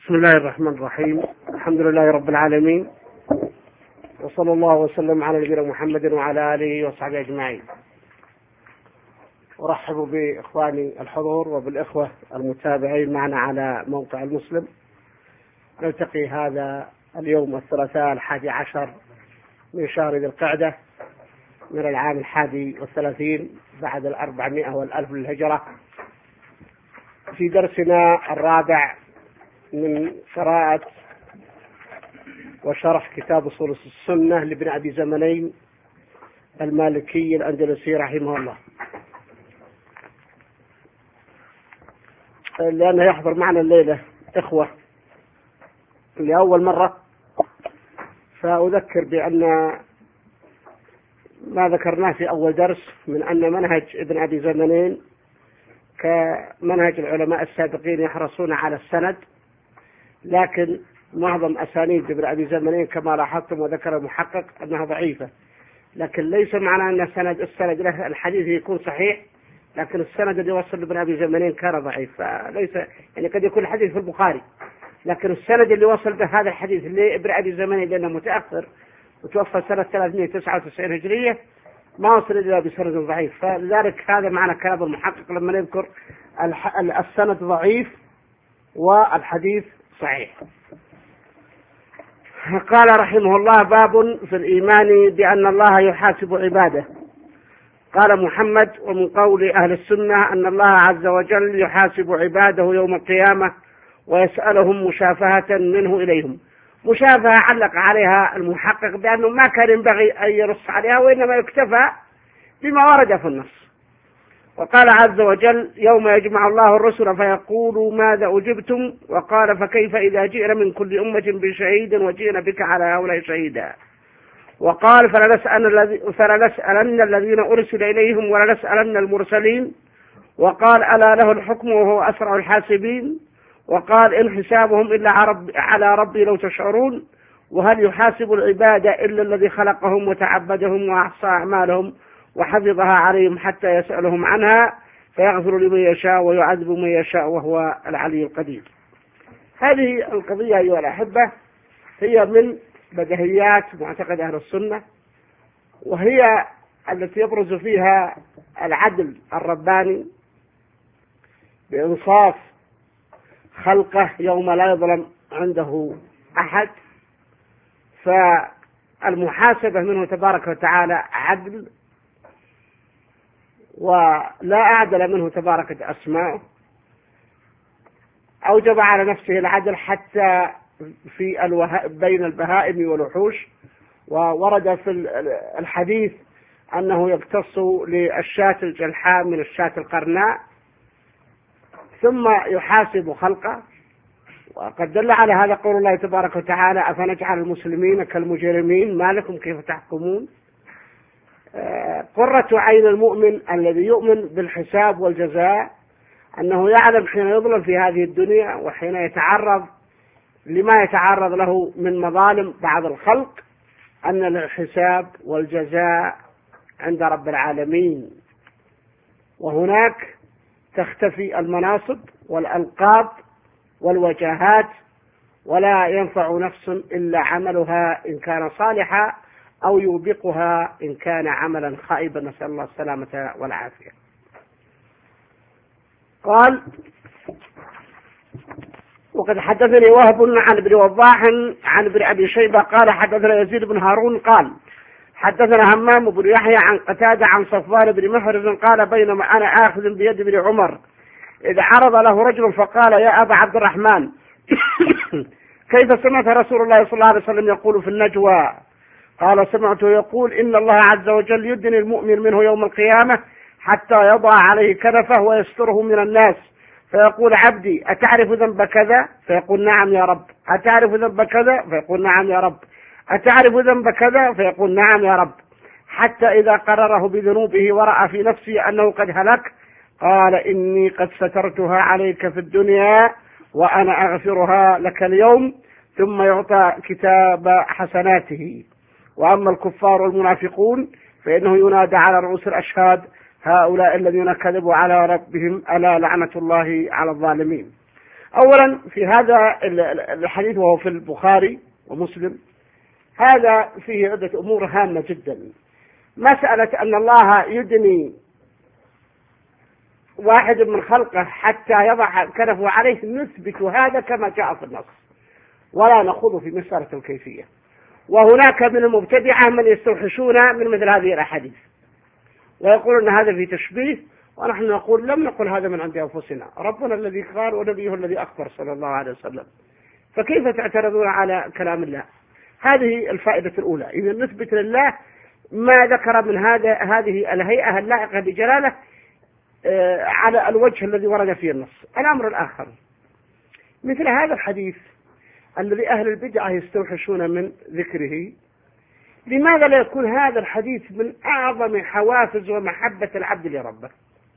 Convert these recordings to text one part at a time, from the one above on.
بسم الله الرحمن الرحيم. الحمد لله رب العالمين، وصلى الله وسلم على نبينا محمد وعلى آله وصحبه أجمعين. أرحب بإخواني الحضور وبالإخوة المتابعين معنا على موقع المسلم. نلتقي هذا اليوم الثلاثاء 11 من شهر ذي القعدة من العام 31 بعد 400 والألف للهجرة، في درسنا الرابع من قراءة وشرح كتاب أصول السنة لابن أبي زمنين المالكي الأندلسي رحمه الله. لأنه يحضر معنا الليلة إخوة لأول مرة، فأذكر بأن ما ذكرناه في أول درس من أن منهج ابن أبي زمنين كمنهج العلماء السابقين يحرصون على السند، لكن معظم أسانيد ابن أبي زمنين كما لاحظتم وذكر المحقق أنها ضعيفة، لكن ليس معنى أن السند له الحديث يكون صحيح، لكن السند اللي وصل لابن أبي زمنين كان ضعيف، فليس يعني قد يكون الحديث في البخاري، لكن السند اللي وصل به هذا الحديث لابن أبي زمنين لأنه متأخر وتوفى سنة 399 هجرية ما وصل إلا بسند ضعيف، فلذلك هذا معنى كلام المحقق لما نذكر السند ضعيف والحديث صحيح. قال رحمه الله: باب في الإيمان بأن الله يحاسب عباده. قال محمد: ومن قول أهل السنة أن الله عز وجل يحاسب عباده يوم القيامة ويسألهم مشافهة منه إليهم. مشافهة علق عليها المحقق بأنه ما كان ينبغي أن يرص عليها، وإنما يكتفى بما ورد في النص. وقال عز وجل: يوم يجمع الله الرسل فيقول ماذا أجبتم؟ وقال: فكيف إذا جئنا من كل أمة بشهيد وجئنا بك على هؤلاء شهيدا. وقال: فلنسألن الذين أرسل إليهم ولنسألن المرسلين. وقال: ألا له الحكم وهو أسرع الحاسبين. وقال: إن حسابهم إلا على ربي لو تشعرون. وهل يحاسب العباد إلا الذي خلقهم وتعبدهم وأحصى أعمالهم وحفظها عليهم حتى يسألهم عنها فيغفر لمن يشاء ويعذب من يشاء وهو العلي القدير. هذه القضية أيها الأحبة هي من بديهيات معتقد أهل السنة، وهي التي يبرز فيها العدل الرباني بإنصاف خلقه يوم لا يظلم عنده أحد، فالمحاسبة منه تبارك وتعالى عدل، ولا أعدل منه تبارك أسماؤه. أوجب على نفسه العدل حتى في بين البهائم والوحوش، وورد في الحديث أنه يقتص للشاة الجلحاء من الشاة القرناء، ثم يحاسب خلقه. وقد دل على هذا قول الله تبارك وتعالى: أفنجعل المسلمين كالمجرمين ما لكم كيف تحكمون. قرة عين المؤمن الذي يؤمن بالحساب والجزاء أنه يعلم حين يظلم في هذه الدنيا وحين يتعرض لما يتعرض له من مظالم بعض الخلق أن الحساب والجزاء عند رب العالمين، وهناك تختفي المناصب والألقاب والوجاهات، ولا ينفع نفس إلا عملها إن كان صالحا أو يوبقها إن كان عملا خائبا، نسأل الله السلامة والعافية. قال: وقد حدثني وهب عن ابن وضاح عن ابن أبي شيبة قال: حدثنا يزيد بن هارون قال: حدثنا همام بن يحيى عن قتادة عن صفوان بن محرز قال: بينما أنا آخذ بيد ابن عمر إذ عرض له رجل فقال: يا أبا عبد الرحمن كيف سمعت رسول الله صلى الله عليه وسلم يقول في النجوى؟ قال: سمعته يقول: إن الله عز وجل يدني المؤمن منه يوم القيامة حتى يضع عليه كنفه ويستره من الناس، فيقول: عبدي أتعرف ذنب كذا؟ فيقول: نعم يا رب. أتعرف ذنب كذا؟ فيقول: نعم يا رب. أتعرف ذنب كذا؟ فيقول: نعم يا رب. حتى إذا قرره بذنوبه ورأى في نفسه أنه قد هلك قال: إني قد سترتها عليك في الدنيا وأنا أغفرها لك اليوم، ثم يعطى كتاب حسناته. وأما الكفار والمنافقون فإنه ينادى على رؤوس الأشهاد: هؤلاء الذين كذبوا على ربهم ألا لعنة الله على الظالمين. أولا في هذا الحديث وهو في البخاري ومسلم، هذا فيه عدة أمور هامة جدا. مسألة أن الله يدني واحد من خلقه حتى يضع كنفه عليه، نثبت هذا كما جاء في النص ولا نخوض في مسألة الكيفية. وهناك من المبتدعة من يستوحشون من مثل هذه الأحاديث ويقولون أن هذا في تشبيه، ونحن نقول لم نقل هذا من عند أنفسنا، ربنا الذي قال ونبيه الذي أخبر صلى الله عليه وسلم، فكيف تعترضون على كلام الله؟ هذه الفائدة الأولى. إذا نثبت لله ما ذكر من هذه الهيئة اللائقة بجلاله على الوجه الذي ورد فيه النص. الأمر الآخر، مثل هذا الحديث الذي أهل البدعة يستوحشون من ذكره، لماذا لا يكون هذا الحديث من أعظم حوافز ومحبة العبد لربه؟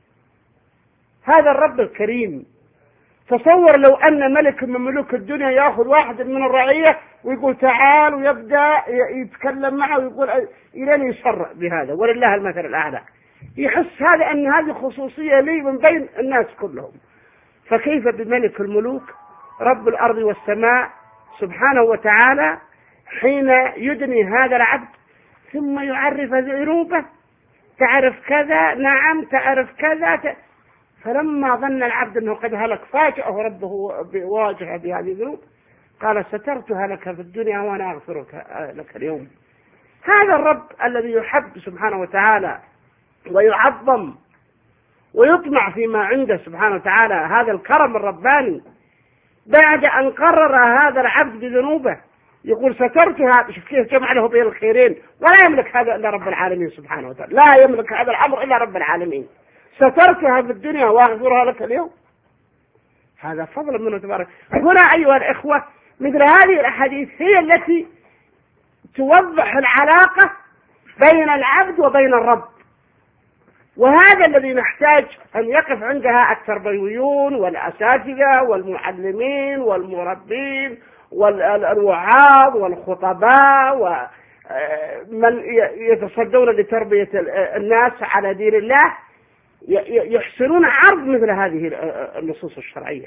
هذا الرب الكريم، تصور لو أن ملك من ملوك الدنيا يأخذ واحد من الرعية ويقول تعال، ويبدأ يتكلم معه ويقول إلى يسر بهذا، ولله المثل الأعلى، يحس هذا أن هذه خصوصية لي من بين الناس كلهم. فكيف بملك الملوك رب الأرض والسماء سبحانه وتعالى حين يدني هذا العبد ثم يعرف ذنوبه، تعرف كذا، نعم تعرف كذا. فلما ظن العبد أنه قد هلك فاجأه ربه وواجهه بهذه الذنوب، قال سترتها لك في الدنيا وأنا أغفرك لك اليوم. هذا الرب الذي يحب سبحانه وتعالى ويعظم ويطمع فيما عنده سبحانه وتعالى، هذا الكرم الرباني، بعد أن قرر هذا العبد بذنوبه يقول سترتها. شوف كيف جمع له بين الخيرين، ولا يملك هذا إلا رب العالمين سبحانه وتعالى، لا يملك هذا الأمر إلا رب العالمين. سترتها في الدنيا وأغفرها لك اليوم، هذا فضل منه تبارك. هنا أيها الإخوة مثل هذه الأحاديث هي التي توضح العلاقة بين العبد وبين الرب، وهذا الذي نحتاج أن يقف عندها التربويون والأساتذة والمعلمين والمربين والوعاظ والخطباء ومن يتصدون لتربية الناس على دين الله، يحسنون عرض مثل هذه النصوص الشرعية.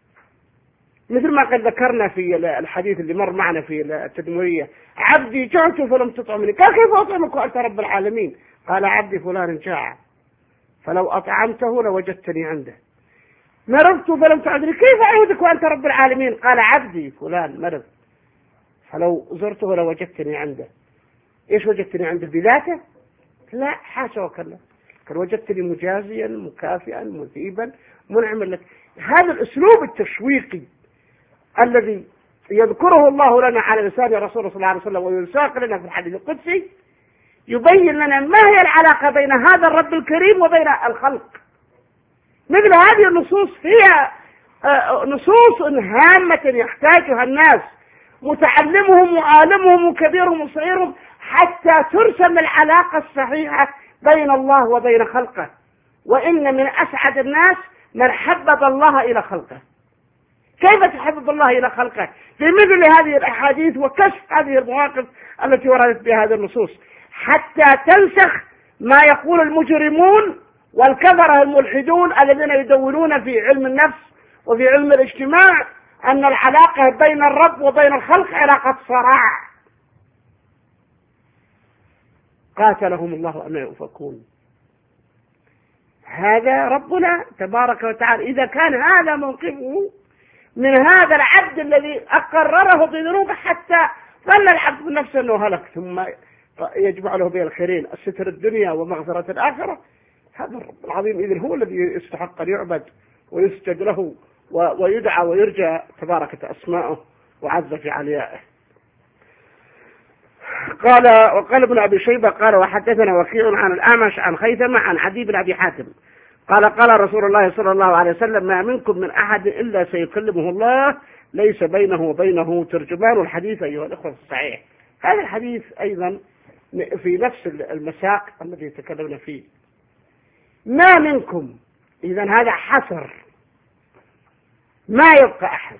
مثل ما قد ذكرنا في الحديث اللي مر معنا في التدمرية، عبدي جعت فلم تطعمني، قال كيف أطعمك وأنت رب العالمين؟ قال عبدي فلان جاع فلو أطعمته لوجدتني عنده، مرضت فلم تعذري، كيف أعودك وأنت رب العالمين؟ قال عبدي فلان مرض فلو زرته لوجدتني عنده. إيش وجدتني عنده؟ بذاته؟ لا، حاشا وكلا، قال وجدتني مجازيا مكافئا مثيبا منعما لك. هذا الأسلوب التشويقي الذي يذكره الله لنا على لسان رسوله صلى الله عليه وسلم ويساق لنا في الحديث القدسي يبين لنا ما هي العلاقة بين هذا الرب الكريم وبين الخلق. مثل هذه النصوص هي نصوص هامة يحتاجها الناس، متعلمهم وعالمهم وكبيرهم وصغيرهم، حتى ترسم العلاقة الصحيحة بين الله وبين خلقه. وإن من أسعد الناس من حبب الله إلى خلقه. كيف تحبب الله إلى خلقه؟ بمثل هذه الأحاديث وكشف هذه المواقف التي وردت بها هذه النصوص، حتى تنسخ ما يقول المجرمون والكفرة الملحدون الذين يدونون في علم النفس وفي علم الاجتماع أن العلاقة بين الرب وبين الخلق علاقة صراع. قاتلهم الله أن يؤفكون. هذا ربنا تبارك وتعالى إذا كان هذا موقفه من هذا العبد الذي أقرره بذنوبه حتى ظن العبد بنفسه أنه هلك، ثم يجمع له بين الخيرين الستر الدنيا ومغفرة الآخرة، هذا الرب العظيم إذن هو الذي يستحق أن يعبد ويسجد له ويدعى ويرجى تباركت أسماؤه وعز في عليائه. وقال ابن أبي شيبة قال وحدثنا وكيع عن الأعمش عن خيثمة عن عدي بن أبي حاتم قال رسول الله صلى الله عليه وسلم ما منكم من أحد إلا سيكلمه الله ليس بينه وبينه ترجمان. الحديث أيها الأخوة الصحيح. هذا الحديث أيضا في نفس المساق الذي تكلمنا فيه. ما منكم، إذن هذا حصر، ما يبقى أحد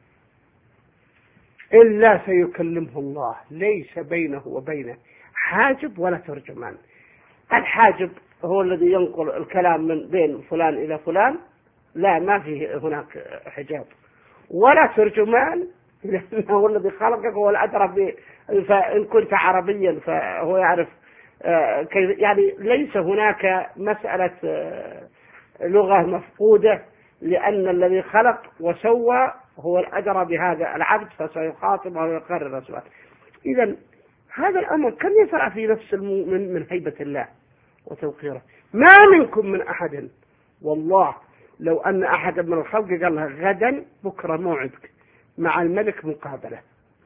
إلا سيكلمه الله ليس بينه وبينه حاجب ولا ترجمان. الحاجب هو الذي ينقل الكلام من بين فلان إلى فلان، لا ما فيه هناك حجاب. ولا ترجمان، لأنه هو الذي خلقك، هو الأدرى فإن كنت عربيا فهو يعرف كيف. يعني ليس هناك مسألة لغة مفقودة، لأن الذي خلق وسوى هو الأدرى بهذا العبد، فسيخاطبه ويقرر السؤال. إذا هذا الأمر كم يسرع في نفس المؤمن من هيبة الله وتوقيره. ما منكم من أحد، والله لو أن أحد من الخلق قال له غدا بكرة موعدك مع الملك مقابلة،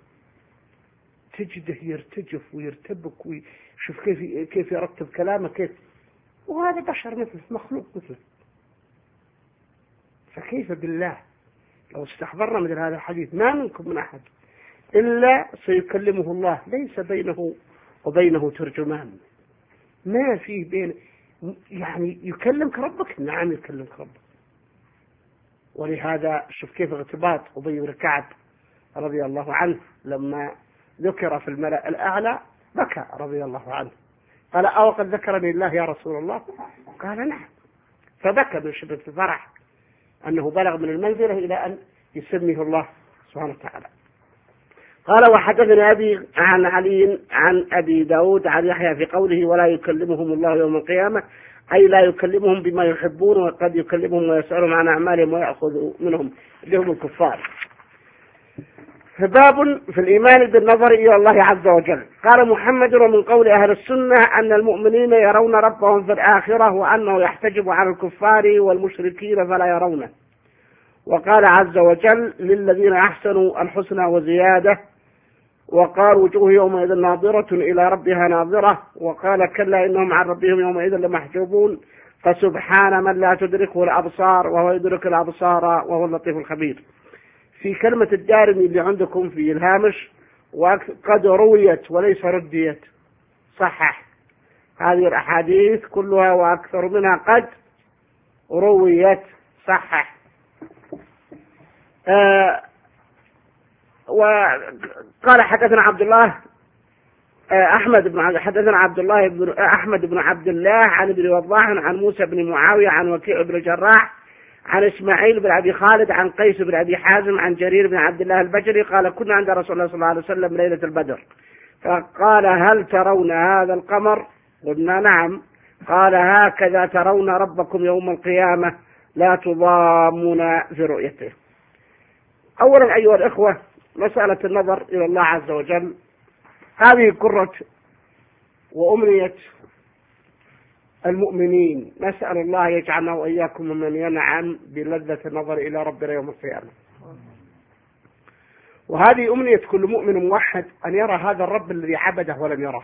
تجده يرتجف ويرتبك ويشوف كيف يرتب كلامه كيف، وهذا بشر مثله، مخلوق مثله. فكيف بالله لو استحضرنا مثل هذا الحديث، ما منكم من أحد إلا سيكلمه الله، ليس بينه وبينه ترجمان، ما فيه بين. يعني يكلمك ربك، نعم يكلمك ربك. ولهذا شوف كيف ارتباط أبي بن كعب رضي الله عنه لما ذكر في الملأ الأعلى بكى رضي الله عنه، قال أو قد ذكرني الله يا رسول الله؟ قال نعم، فبكى من شدة الفرح أنه بلغ من المنزلة إلى أن يسميه الله سبحانه وتعالى. قال وحدثني أبي عن علي عن أبي داود عن يحيى في قوله ولا يكلمهم الله يوم القيامة، أي لا يكلمهم بما يحبون، وقد يكلمهم ويسألهم عن أعمالهم ويأخذ منهم اللي هم الكفار. باب في الإيمان بالنظر إلى الله عز وجل. قال محمد ومن قول أهل السنة أن المؤمنين يرون ربهم في الآخرة، وأنه يحتجب عن الكفار والمشركين فلا يرونه. وقال عز وجل للذين أحسنوا الحسنى وزيادة، وقال وجوه يومئذ ناظرة إلى ربها ناظرة، وقال كلا إنهم عن ربهم يومئذ لمحجوبون، فسبحان من لا تدركه الأبصار وهو يدرك الأبصار وهو اللطيف الخبير. في كلمة الدارمي اللي عندكم في الهامش وقد رويت وليس رديت، صحح هذه الأحاديث كلها وأكثر منها قد رويت، صحح. وقال حدثنا عبد الله أحمد بن عبد الله عن ابن وضاح عن موسى بن معاوية عن وكيع بن الجراح عن إسماعيل بن أبي خالد عن قيس بن أبي حازم عن جرير بن عبد الله البجلي قال كنا عند رسول الله صلى الله عليه وسلم ليلة البدر، فقال هل ترون هذا القمر؟ قلنا نعم. قال هكذا ترون ربكم يوم القيامة لا تضامون في رؤيته. أولا أيها الإخوة، مسألة النظر إلى الله عز وجل هذه قرة وأمنية المؤمنين، نسأل الله يجعلنا وإياكم ممن ينعم بلذة النظر إلى ربنا يوم القيامة. وهذه أمنية كل مؤمن موحد أن يرى هذا الرب الذي عبده ولم يره.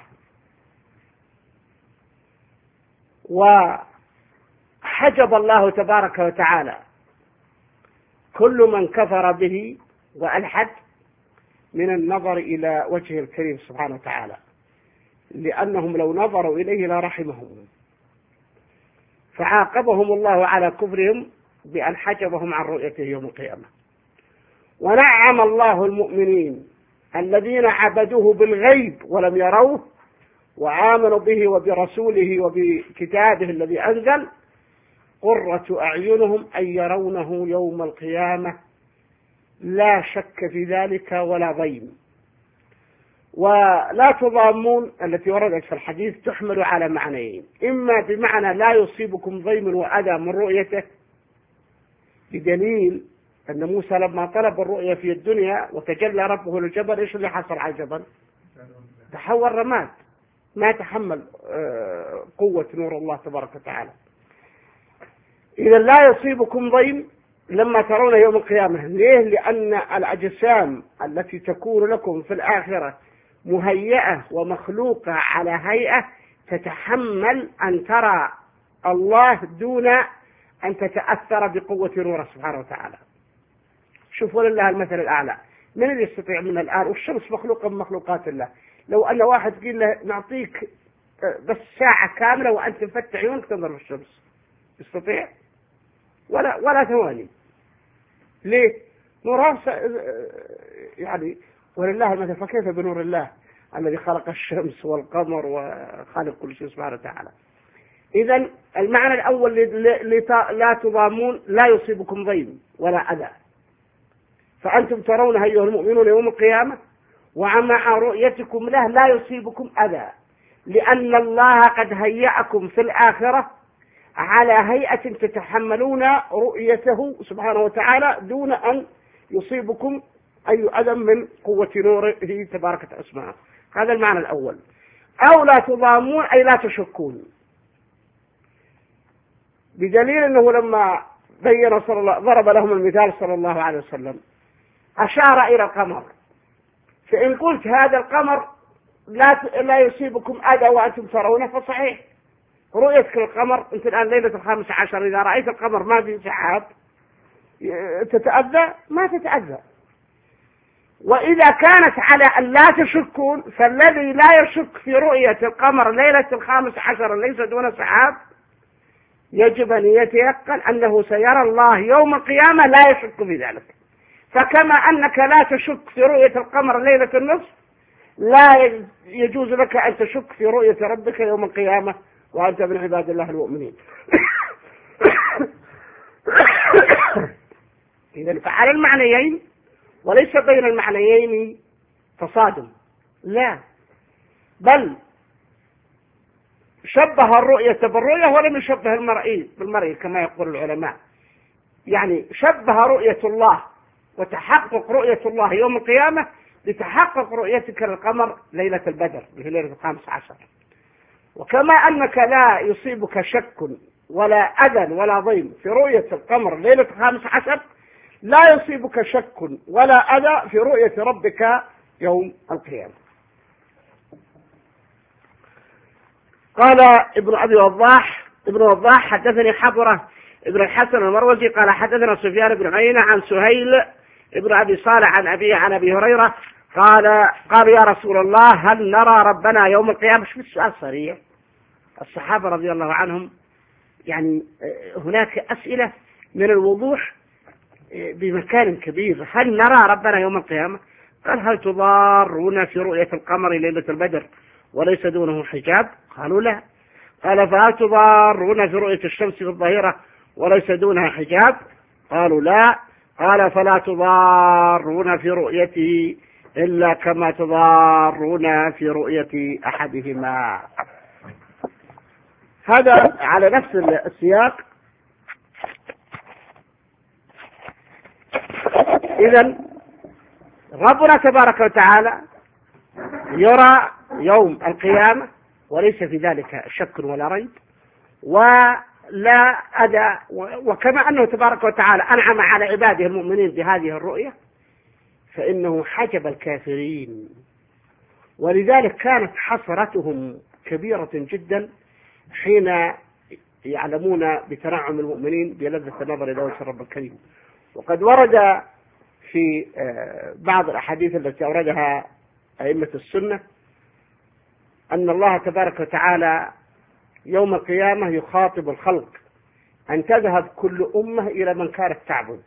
وحجب الله تبارك وتعالى كل من كفر به وألحد من النظر إلى وجهه الكريم سبحانه وتعالى، لأنهم لو نظروا إليه لرحمهم، فعاقبهم الله على كفرهم بأن حجبهم عن رؤيته يوم القيامة. ونعم الله المؤمنين الذين عبدوه بالغيب ولم يروه وآمنوا به وبرسوله وبكتابه الذي أنزل، قرة أعينهم أن يرونه يوم القيامة لا شك في ذلك ولا ضيم. ولا تضامون التي وردت في الحديث تحمل على معنيين، إما بمعنى لا يصيبكم ضيم وأذى من رؤيته، بدليل أن موسى لما طلب الرؤية في الدنيا وتجلى ربه للجبل إيش اللي حصل على الجبل؟ تحول رماد، ما تحمل قوة نور الله تبارك وتعالى. إذا لا يصيبكم ضيم لما ترون يوم القيامة. ليه؟ لأن الأجسام التي تكون لكم في الآخرة مهيئة ومخلوقة على هيئة تتحمل أن ترى الله دون أن تتأثر بقوة نوره سبحانه وتعالى. شوفوا لله المثل الأعلى، من اللي يستطيع من الآن؟ والشمس مخلوقة من مخلوقات الله. لو أن واحد قيل له نعطيك بس ساعة كاملة وأنت تفتح عيونك تنظر في الشمس، يستطيع؟ ولا ثواني. ليه؟ نور يعني ولله المثل، فكيف بنور الله الذي خلق الشمس والقمر وخالق كل شيء سبحانه وتعالى. إذن المعنى الأول لا تضامون، لا يصيبكم ضيم ولا أذى. فأنتم ترونه أيها المؤمنون يوم القيامة ومع رؤيتكم له لا يصيبكم أذى، لأن الله قد هيأكم في الآخرة على هيئة تتحملون رؤيته سبحانه وتعالى دون أن يصيبكم أي أذى من قوة نوره تبارك اسمه. هذا المعنى الأول. أو لا تضامون أي لا تشكون، بدليل أنه لما بين ضرب لهم المثال صلى الله عليه وسلم أشار إلى القمر، فإن قلت هذا القمر لا يصيبكم أذى وأنتم ترونه فصحيح، رؤيتك القمر أنت الآن ليلة 15 إذا رأيت القمر ما في سحاب تتأذى؟ ما تتأذى. وإذا كانت على أن لا تشكون، فالذي لا يشك في رؤية القمر ليلة 15 ليس دون سحاب يجب أن يتيقن أنه سيرى الله يوم القيامة لا يشك في ذلك. فكما أنك لا تشك في رؤية القمر ليلة النصف، لا يجوز لك أن تشك في رؤية ربك يوم القيامة وأنت من عباد الله المؤمنين. إذن فعلى المعنيين، وليس بين المعنيين تصادم، لا، بل شبه الرؤية بالرؤية ولم يشبه المرئي بالمرئي كما يقول العلماء. يعني شبه رؤية الله وتحقق رؤية الله يوم القيامة لتحقق رؤيتك للقمر ليلة البدر اللي هي ليلة 15. وكما أنك لا يصيبك شك ولا أذى ولا ضيم في رؤية القمر ليلة 15، لا يصيبك شك ولا أذى في رؤية ربك يوم القيامة. قال ابن وضاح حدثني حبرة ابن الحسن المروزي قال حدثنا سفيان بن عيينة عن سهيل ابن أبي صالح عن أبيه عن أبي هريرة قال يا رسول الله هل نرى ربنا يوم القيامة؟ شوف السؤال صريح. الصحابة رضي الله عنهم يعني هناك أسئلة من الوضوح بمكان كبير. هل نرى ربنا يوم القيامة؟ قال هل تضارون في رؤية القمر ليلة البدر وليس دونه حجاب؟ قالوا لا. قال فهل تضارون في رؤية الشمس في الظهيرة وليس دونها حجاب؟ قالوا لا. قال فلا تضارون في رؤيته إلا كما تضارون في رؤية أحدهما. هذا على نفس السياق. إذن ربنا تبارك وتعالى يرى يوم القيامة وليس في ذلك شك ولا ريب ولا أذى. وكما أنه تبارك وتعالى أنعم على عباده المؤمنين بهذه الرؤية، فإنه حجب الكافرين، ولذلك كانت حسرتهم كبيرة جدا حين يعلمون بتنعم المؤمنين بلذة النظر إلى وجه الرب الكريم. وقد ورد في بعض الأحاديث التي أوردها أئمة السنة أن الله تبارك وتعالى يوم القيامة يخاطب الخلق أن تذهب كل أمة إلى من كانت تعبد،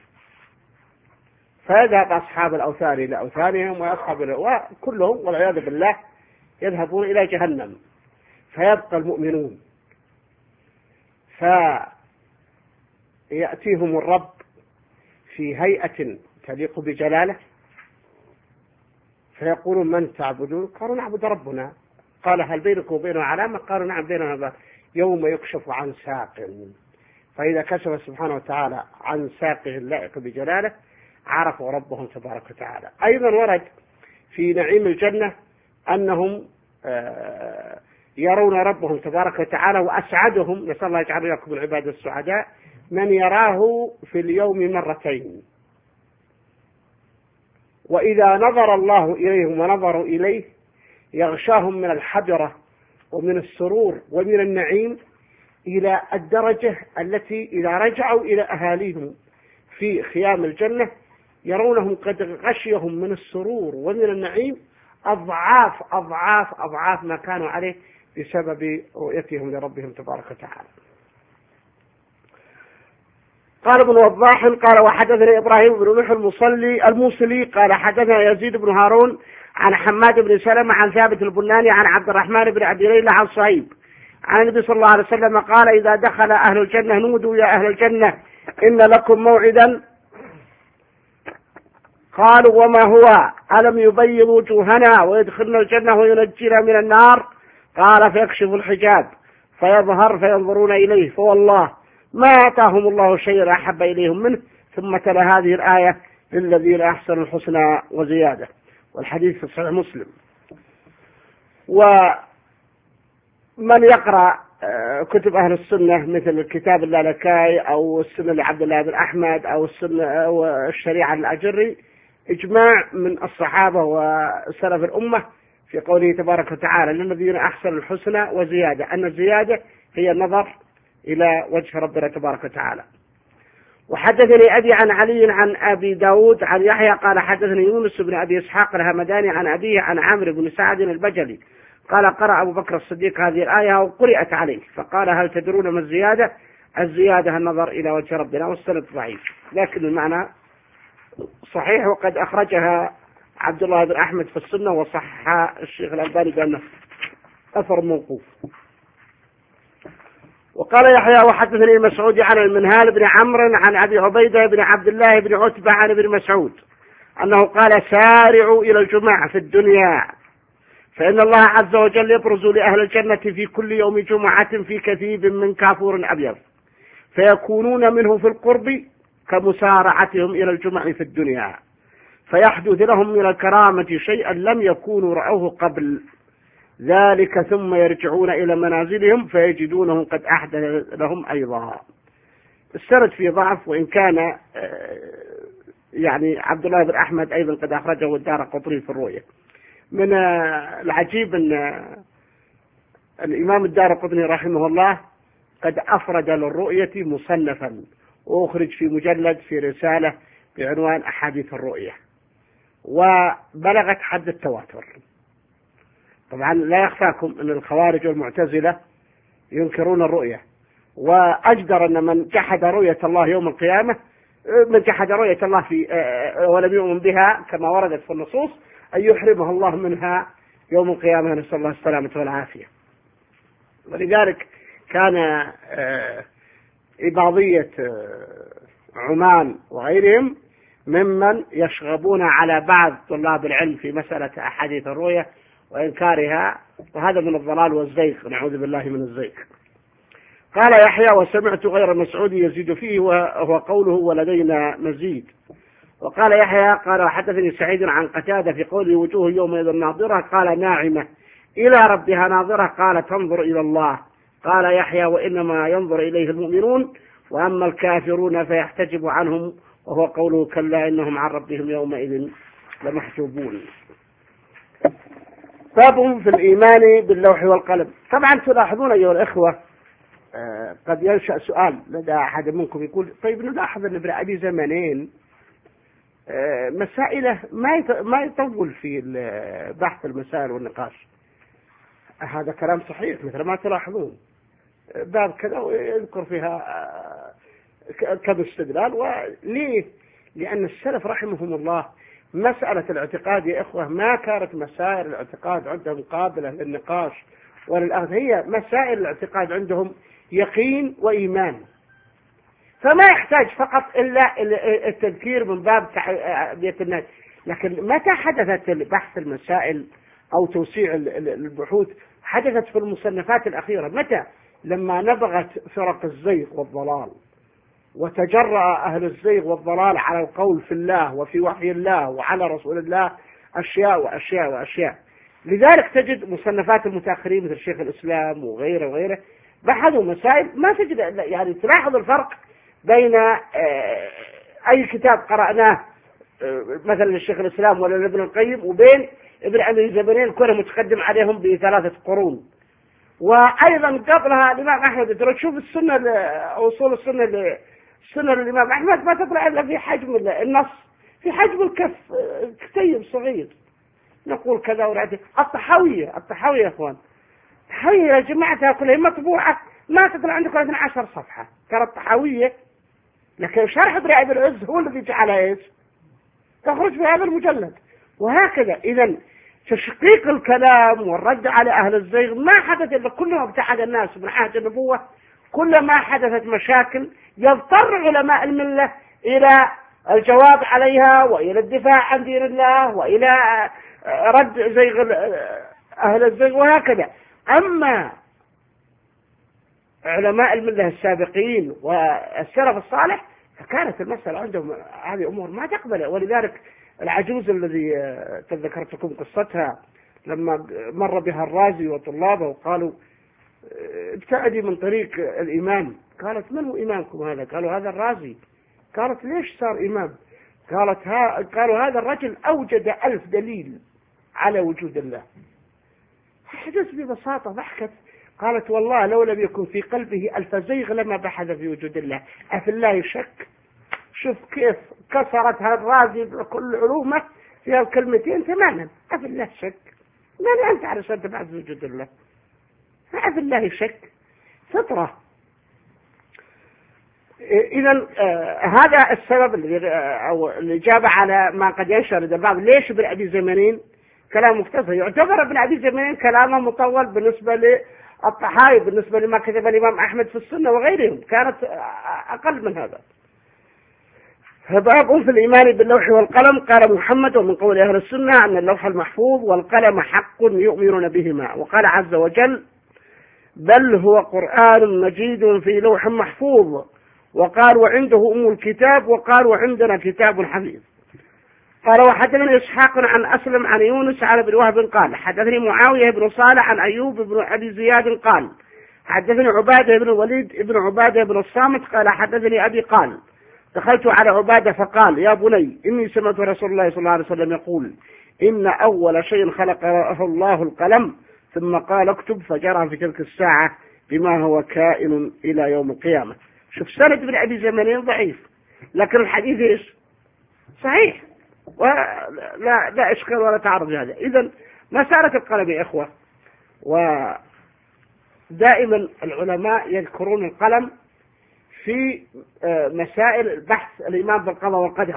فيذهب أصحاب الأوثان إلى أوثانهم وكلهم والعياذ بالله يذهبون إلى جهنم، فيبقى المؤمنون، فيأتيهم الرب في هيئة تليق بجلاله فيقولون من تعبدون؟ قالوا نعبد ربنا. قال هل بينكم وبينه علامة؟ قالوا نعم بيننا يوم يكشف عن ساق، فإذا كشف سبحانه وتعالى عن ساقه اللائق بجلاله عرفوا ربهم تبارك وتعالى. أيضا ورد في نعيم الجنة أنهم يرون ربهم تبارك وتعالى، وأسعدهم نسأل الله يجعل لكم العباد السعداء من يراه في اليوم مرتين، وإذا نظر الله إليهم ونظروا إليه يغشاهم من الحجرة ومن السرور ومن النعيم إلى الدرجة التي إذا رجعوا إلى أهاليهم في خيام الجنة يرونهم قد غشيهم من السرور ومن النعيم أضعاف أضعاف أضعاف ما كانوا عليه بسبب رؤيتهم لربهم تبارك وتعالى. قال ابن وضاح قال وحدثنا إبراهيم بن نوح الموصلي قال حدثنا يزيد بن هارون عن حماد بن سلمة عن ثابت البناني عن عبد الرحمن بن عبد ليلى عن صهيب عن النبي صلى الله عليه وسلم قال إذا دخل أهل الجنة نودوا يا أهل الجنة إن لكم موعدا قالوا وما هو؟ ألم يبيض وجوهنا ويدخلنا الجنة وينجينا من النار؟ قال فيكشف الحجاب فيظهر فينظرون إليه فوالله ما آتاهم الله شيئا أحب إليهم منه. ثم تلا هذه الآية للذين أحسنوا الحسنى وزيادة، والحديث في صحيح مسلم. ومن يقرأ كتب أهل السنة مثل كتاب اللالكائي أو السنة لعبد الله بن أحمد أو السنة أو الشريعة الأجري، إجماع من الصحابة وسلف الأمة في قوله تبارك وتعالى للذين أحسنوا الحسنى وزيادة، أن الزيادة هي النظر إلى وجه ربنا تبارك وتعالى. وحدثني أبي عن علي عن أبي داود عن يحيى قال حدثني يونس بن أبي إسحاق الهمداني عن أبيه عن عمرو بن سعد البجلي قال قرأ أبو بكر الصديق هذه الآية وقرأت عليه فقال هل تدرون ما الزيادة؟ الزيادة النظر إلى وجه ربنا، والسند ضعيف لكن المعنى صحيح، وقد أخرجها عبد الله بن أحمد في السنة وصحها الشيخ الألباني بأنه أثر موقوف. وقال يحيى وحدثني مسعود عن المنهال بن عمرو عن أبي عبيدة بن عبد الله بن عتبة عن ابن مسعود أنه قال سارعوا إلى الجمعة في الدنيا فإن الله عز وجل يبرز لأهل الجنة في كل يوم جمعة في كثيب من كافور أبيض فيكونون منه في القرب كمسارعتهم إلى الجمع في الدنيا، فيحدث لهم من الكرامة شيئا لم يكونوا رأوه قبل ذلك ثم يرجعون إلى منازلهم فيجدونه قد أحدث لهم أيضا. السند في ضعف، وإن كان يعني عبد الله بن أحمد أيضا قد أخرجه الدارقطني في الرؤية. من العجيب أن الإمام الدارقطني رحمه الله قد أفرد للرؤية مصنفا وأخرج في مجلد في رسالة بعنوان أحاديث الرؤية، وبلغت حد التواتر. طبعا لا يخفاكم أن الخوارج والمعتزلة ينكرون الرؤية، وأجدر أن من جحد رؤية الله يوم القيامة، من جحد رؤية الله في ولم يؤمن بها كما وردت في النصوص أن يحرمه الله منها يوم القيامة، نسأل الله السلامة والعافية. ولذلك كان إباضية عمان وغيرهم ممن يشغبون على بعض طلاب العلم في مسألة أحاديث الرؤية وإنكارها، وهذا من الضلال والزيغ، نعوذ بالله من الزيغ. قال يحيى وسمعت غير مسعود يزيد فيه وهو قوله ولدينا مزيد. وقال يحيى قال حدثني سعيد عن قتادة في قوله وجوه يومئذ ناظرة قال ناعمة إلى ربها ناظرة قال تنظر إلى الله. قال يحيى وإنما ينظر إليه المؤمنون وأما الكافرون فيحتجب عنهم، وهو قوله كلا إنهم عن ربهم يومئذ لمحجوبون. باب في الإيمان باللوح والقلم. طبعا تلاحظون أيها الإخوة قد ينشأ سؤال لدى أحد منكم يقول طيب نلاحظ أن ابن أبي زمانين مسائله ما يطول في بحث المسائل والنقاش. هذا كلام صحيح مثل ما تلاحظون، باب كذا ويذكر فيها كم استدلال. وليه؟ لأن السلف رحمهم الله مسألة الاعتقاد يا إخوة ما كانت مسائل الاعتقاد عندهم قابلة للنقاش وللأخذ، هي مسائل الاعتقاد عندهم يقين وإيمان، فما يحتاج فقط إلا التذكير من باب تعبية الناس. لكن متى حدثت بحث المسائل أو توسيع البحوث؟ حدثت في المصنفات الأخيرة. متى؟ لما نبغت فرق الزيغ والضلال وتجرأ أهل الزيغ والضلال على القول في الله وفي وحي الله وعلى رسول الله أشياء وأشياء وأشياء. لذلك تجد مصنفات المتأخرين مثل شيخ الإسلام وغيره وغيره بحثوا مسائل ما تجد، يعني تلاحظ الفرق بين أي كتاب قرأناه مثلا للشيخ الإسلام ولا لابن القيم وبين ابن أبي زبنين كونه متقدم عليهم ب3 قرون. وأيضا قبلها الإمام أحمد ترى تشوف السنة أصول السنة للإمام أحمد ما تطلع إلا في حجم النص، في حجم الكف، كتيب صغير نقول كذا ورعته. الطحاوية يا أخوان، الطحاوية يا جماعتها كلها مطبوعة ما تطلع عندكم 12 صفحة ترى الطحاوية، لكن شرح ابن أبي العز هو الذي جعلها ايش تخرج في هذا المجلد. وهكذا إذا تشقيق الكلام والرد على أهل الزيغ ما حدث إلا كلما ابتعد الناس من عهد النبوة كلما حدثت مشاكل يضطر علماء الملة إلى الجواب عليها وإلى الدفاع عن دين الله وإلى رد زيغ أهل الزيغ وهكذا. أما علماء الملة السابقين والسلف الصالح فكانت المسألة عندهم هذه أمور ما تقبل. ولذلك العجوز الذي تذكرتكم قصتها لما مر بها الرازي وطلابه وقالوا ابتعدي من طريق الإمام، قالت من هو إمامكم هذا؟ قالوا هذا الرازي. قالت ليش صار إمام؟ قالوا هذا الرجل أوجد 1000 دليل على وجود الله. حدث ببساطة ضحكت، قالت والله لو لم يكن في قلبه 1000 زيغ لما بحث في وجود الله. أفي الله شك؟ شوف كيف كسرت هالرازي بكل علومه في هالكلمتين تماما. أفي الله شك؟ من أنت علشان تبحث في وجود الله؟ أفي الله شك؟ فطرة. إذا هذا السبب أو الإجابة على ما قد ينشرد البعض ليش ابن أبي زمانين كلام مختصر. يعتبر ابن أبي زمانين كلامه مطول بالنسبة للطحاوي، بالنسبة لما كتب الإمام أحمد في السنة وغيرهم كانت أقل من هذا. فباب في الإيمان باللوح والقلم. قال محمد ومن قول أهل السنة أن اللوح المحفوظ والقلم حق يؤمنون بهما. وقال عز وجل بل هو قرآن مجيد في لوح محفوظ. وقال وعنده أم الكتاب. وقال وعندنا كتاب حفيظ. قال وحدثني إسحاق عن أسلم عن يونس عن ابن وهب قال حدثني معاوية بن صالح عن أيوب بن أبي زياد قال حدثني عبادة بن الوليد بن عبادة بن الصامت قال حدثني أبي قال دخلت على عبادة فقال يا بني إني سمعت رسول الله صلى الله عليه وسلم يقول إن أول شيء خلقه الله القلم ثم قال اكتب فجرى في تلك الساعة بما هو كائن إلى يوم القيامة. شوف سند ابن أبي زمانين ضعيف لكن الحديث إيش؟ صحيح ولا لا إشكال ولا تعرض هذا. إذن مسألة القلم يا إخوة، ودائما العلماء يذكرون القلم في مسائل البحث الإيمان بالقضاء والقدر،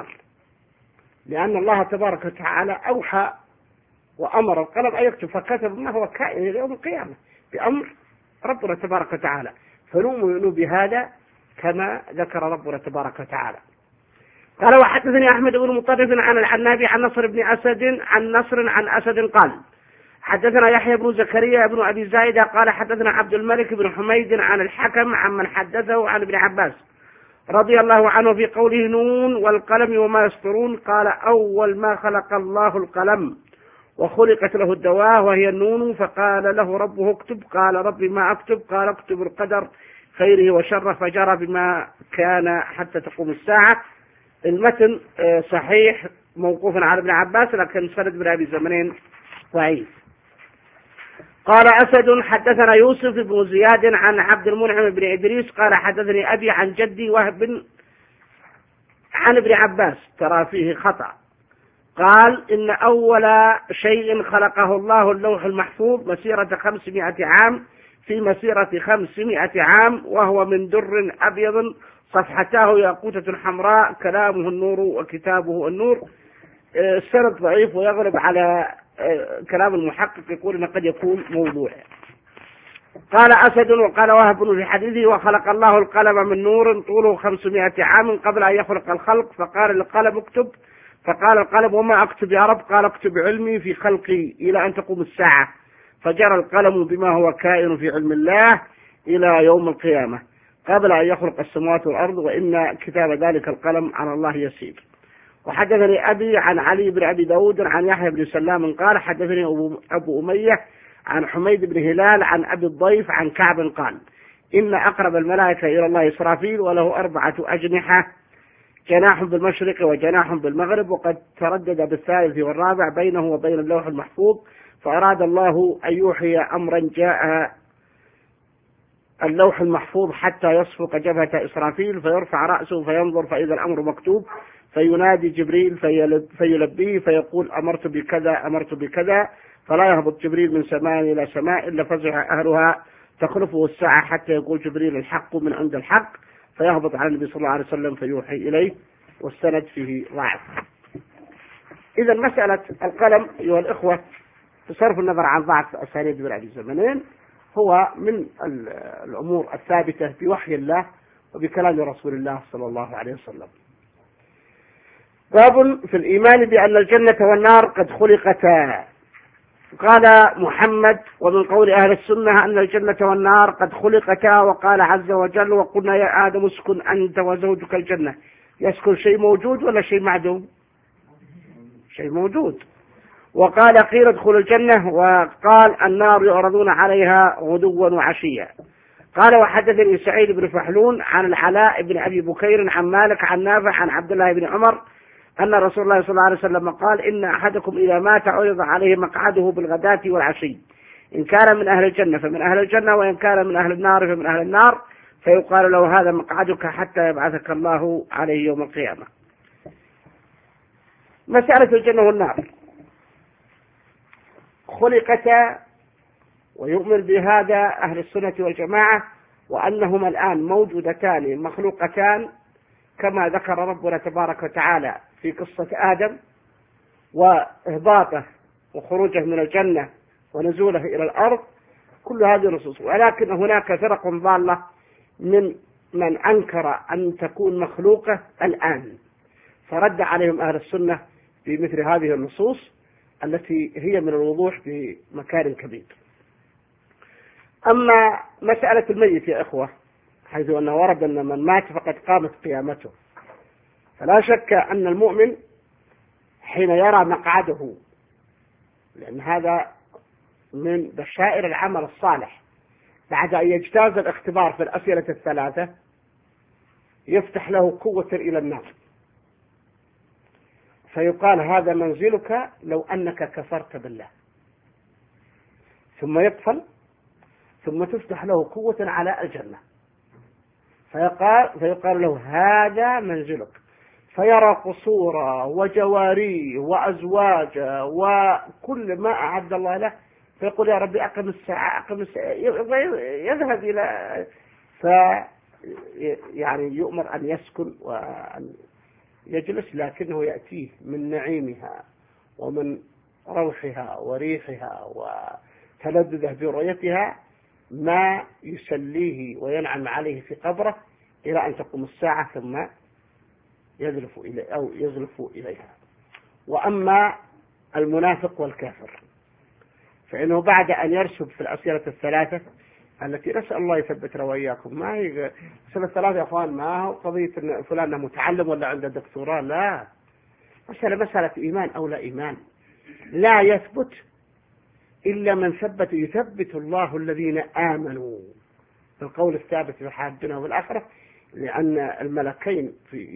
لأن الله تبارك وتعالى أوحى وأمر القلم أن يكتب فكتب ما هو كائن إلى يوم القيامة بأمر ربنا تبارك وتعالى، فنؤمن بهذا كما ذكر ربنا تبارك وتعالى. قال وحدثني أحمد بن مطرف عن العنابي عن نصر بن أسد عن أسد قال حدثنا يحيى بن زكريا بن أبي زايدة قال حدثنا عبد الملك بن حميد عن الحكم عمن حدثه عن ابن عباس رضي الله عنه في قوله نون والقلم وما يسطرون. قال أول ما خلق الله القلم وخلقت له الدواء وهي النون فقال له ربه اكتب قال ربي ما أكتب قال اكتب القدر خيره وشره فجرى بما كان حتى تقوم الساعة. المتن صحيح موقوف على ابن عباس لكن سند ابن أبي زمانين ضعيف. قال أسد حدثنا يوسف بن زياد عن عبد المنعم بن إدريس قال حدثني أبي عن جدي وهب عن ابن عباس ترى فيه خطأ. قال إن أول شيء خلقه الله اللوح المحفوظ مسيرة 500 عام في مسيرة 500 عام وهو من در أبيض صفحتاه ياقوتة حمراء كلامه النور وكتابه النور. السند ضعيف ويغلب على كلام المحقق يقول إنه قد يكون موضوع. قال أسد وقال وهب في حديثه وخلق الله القلم من نور طوله 500 عام قبل أن يخلق الخلق فقال القلم اكتب فقال القلم وما أكتب يا رب قال اكتب علمي في خلقي إلى أن تقوم الساعة فجرى القلم بما هو كائن في علم الله إلى يوم القيامة قبل أن يخلق السماوات والأرض وإن كتاب ذلك القلم على الله يسير. وحدثني أبي عن علي بن أبي داود عن يحيى بن سلام قال حدثني أبو أمية عن حميد بن هلال عن أبي الضيف عن كعب قال إن أقرب الملائكة إلى الله إسرافيل وله 4 أجنحة جناح بالمشرق وجناح بالمغرب وقد تردد بالثالث والرابع بينه وبين اللوح المحفوظ فأراد الله أن يوحي أمرا جاء اللوح المحفوظ حتى يصفق جبهة إسرافيل فيرفع رأسه فينظر فإذا الأمر مكتوب فينادي جبريل فيلبيه فيقول أمرت بكذا أمرت بكذا فلا يهبط جبريل من سماء إلى سماء إلا فزع أهلها تخلفه الساعة حتى يقول جبريل الحق من عند الحق فيهبط على النبي صلى الله عليه وسلم فيوحي إليه والسند فيه ضعف. إذا مسألة القلم أيها الإخوة بصرف النظر عن ضعف أسانيد ابن أبي زمانين هو من الأمور الثابتة بوحي الله وبكلام رسول الله صلى الله عليه وسلم. باب في الإيمان بأن الجنة والنار قد خلقتا. قال محمد: ومن قول أهل السنة أن الجنة والنار قد خلقتا. وقال عز وجل: وقلنا يا آدم اسكن أنت وزوجك الجنة. يسكن شيء موجود ولا شيء معدوم؟ شيء موجود. وقال: قيل ادخلوا الجنة. وقال: النار يعرضون عليها غدوا وعشيا. قال: وحدثني سعيد بن فحلون عن العلاء بن أبي بكير عن مالك عن نافع عن عبد الله بن عمر أن رسول الله صلى الله عليه وسلم قال: إن أحدكم إذا مات عرض عليه مقعده بالغداة والعشي، إن كان من أهل الجنة فمن أهل الجنة، وإن كان من أهل النار فمن أهل النار، فيقال له: هذا مقعدك حتى يبعثك الله عليه يوم القيامة. مسألة الجنة والنار خلقتا، ويؤمن بهذا أهل السنة والجماعة، وأنهما الآن موجودتان مخلوقتان كما ذكر ربنا تبارك وتعالى في قصة آدم وإهباطه وخروجه من الجنة ونزوله إلى الأرض. كل هذه النصوص. ولكن هناك فرق ضالة من أنكر أن تكون مخلوقة الآن، فرد عليهم أهل السنة بمثل هذه النصوص التي هي من الوضوح بمكان كبير. أما مسألة الميت يا إخوة، حيث أنه ورد أن من مات فقد قامت قيامته، فلا شك أن المؤمن حين يرى مقعده، لأن هذا من بشائر العمل الصالح، بعد أن يجتاز الاختبار في الأسئلة الثلاثة يفتح له قوة إلى النار، فيقال: هذا منزلك لو أنك كفرت بالله. ثم يطفل، ثم تفتح له قوة على الجنة، فيقال له: هذا منزلك. فيرى قصورا وجواري وأزواجا وكل ما أعد الله له، فيقول: يا ربي أقم الساعة أقم الساعة. يذهب إلى يعني يؤمر أن يسكن وأن يجلس، لكنه يأتيه من نعيمها ومن روحها وريحها وتلذذه برؤيتها ما يسليه وينعم عليه في قبره إلى أن تقوم الساعة، ثم يزلف إليها. وأما المنافق والكافر فإنه بعد أن يرسب في الأسئلة الثلاثة التي نسأل الله يثبتنا وإياكم، ما هي الأسئلة الثلاثة يا أخوان، ما هو قضية أن فلان متعلم ولا عنده دكتوراه، لا، مسألة إيمان أو لا إيمان. لا يثبت إلا من يثبت الله الذين آمنوا بالقول الثابت في الحياة الدنيا والآخرة، لأن الملكين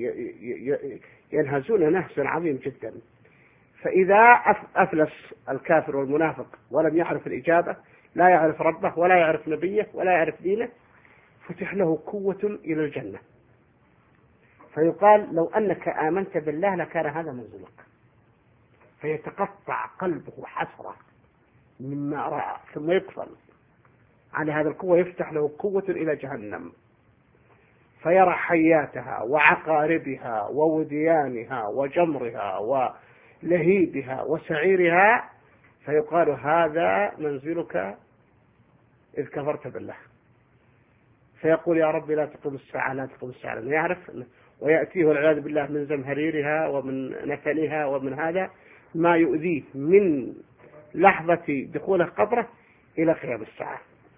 ينهزون نهزا عظيم جدا. فإذا أفلس الكافر والمنافق ولم يعرف الإجابة، لا يعرف ربه ولا يعرف نبيه ولا يعرف دينه، فتح له قوة إلى الجنة، فيقال: لو أنك آمنت بالله لكان هذا منزلك. فيتقطع قلبه حسرة مما رأى، ثم يقفل على هذا القوة، يفتح له قوة إلى جهنم، فيرى حياتها وعقاربها ووديانها وجمرها ولهيبها وسعيرها، فيقال: هذا منزلك إذ كفرت بالله. فيقول: يا رب لا تقوم الساعة لا تقوم الساعة، لأنه يعرف، ويأتيه والعياذ بالله من زمهريرها ومن نتنها ومن هذا ما يؤذيه من لحظة دخوله قبره إلى قيام الساعة.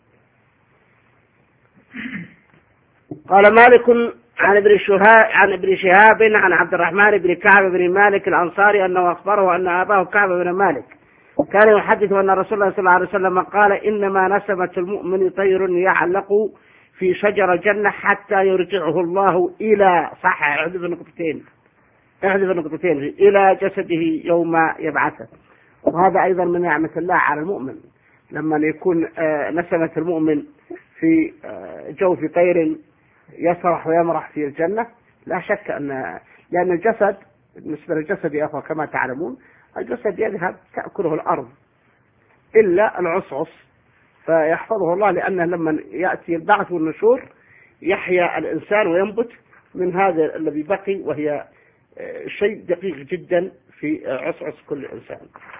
قال مالك عن ابن شهاب عن عبد الرحمن بن كعب بن مالك الأنصاري أنه أخبره أن أباه كعب بن مالك كان يحدث أن رسول الله صلى الله عليه وسلم قال: إنما نسمة المؤمن طير يعلق في شجر الجنة حتى يرجعه الله إلى احذف النقطتين إلى جسده يوم يبعثه. وهذا أيضا من نعمة الله على المؤمن، لما يكون نسمة المؤمن في جوف طير يسرح ويمرح في الجنة، لا شك لأن الجسد بالنسبة للجسد يا أخوة كما تعلمون، الجسد يذهب تأكله الأرض إلا العصعص، فيحفظه الله، لأنه لما يأتي البعث والنشور يحيا الإنسان وينبت من هذا الذي بقي، وهي شيء دقيق جدا في عصعص كل إنسان.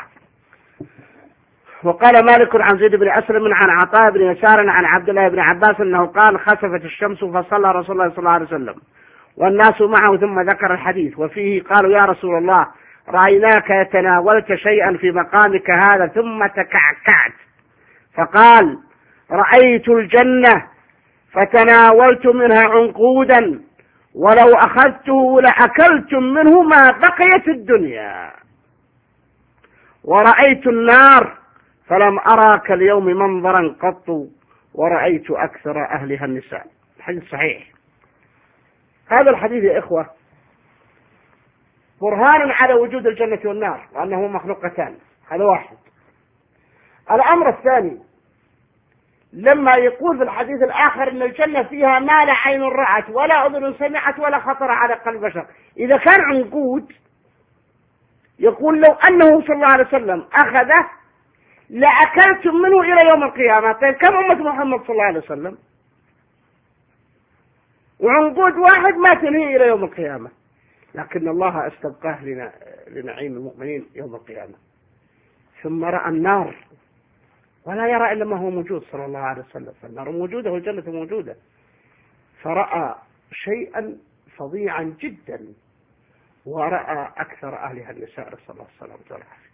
وقال مالك عن زيد بن أسلم عن عطاء بن يسار عن عبد الله بن عباس أنه قال: خسفت الشمس فصلى رسول الله صلى الله عليه وسلم والناس معه، ثم ذكر الحديث وفيه قالوا يا رسول الله رأيناك تناولت شيئا في مقامك هذا ثم تكعكعت، فقال رأيت الجنة فتناولت منها عنقودا ولو أخذته لأكلتم منه ما بقيت الدنيا، ورأيت النار فلم أرى كاليوم منظرا قط ورأيت أكثر أهلها النساء. الحديث صحيح. هذا الحديث يا إخوة برهان على وجود الجنة والنار وأنه مخلوقتان، هذا واحد. الأمر الثاني، لما يقول في الحديث الآخر أن الجنة فيها ما لا عين رأت ولا أذن سمعت ولا خطر على قلب بشر، إذا كان عنقود يقول لو أنه صلى الله عليه وسلم أخذه لأكلتم منه إلى يوم القيامة. طيب كم أمة محمد صلى الله عليه وسلم؟ وعنقود واحد ما تنهي إلى يوم القيامة، لكن الله استبقاه لنعيم المؤمنين يوم القيامة. ثم رأى النار ولا يرى إلا ما هو موجود صلى الله عليه وسلم، فالنار موجودة والجنة موجودة، فرأى شيئا فظيعا جدا، ورأى أكثر أهلها النساء نسأل الله السلامة والعافية.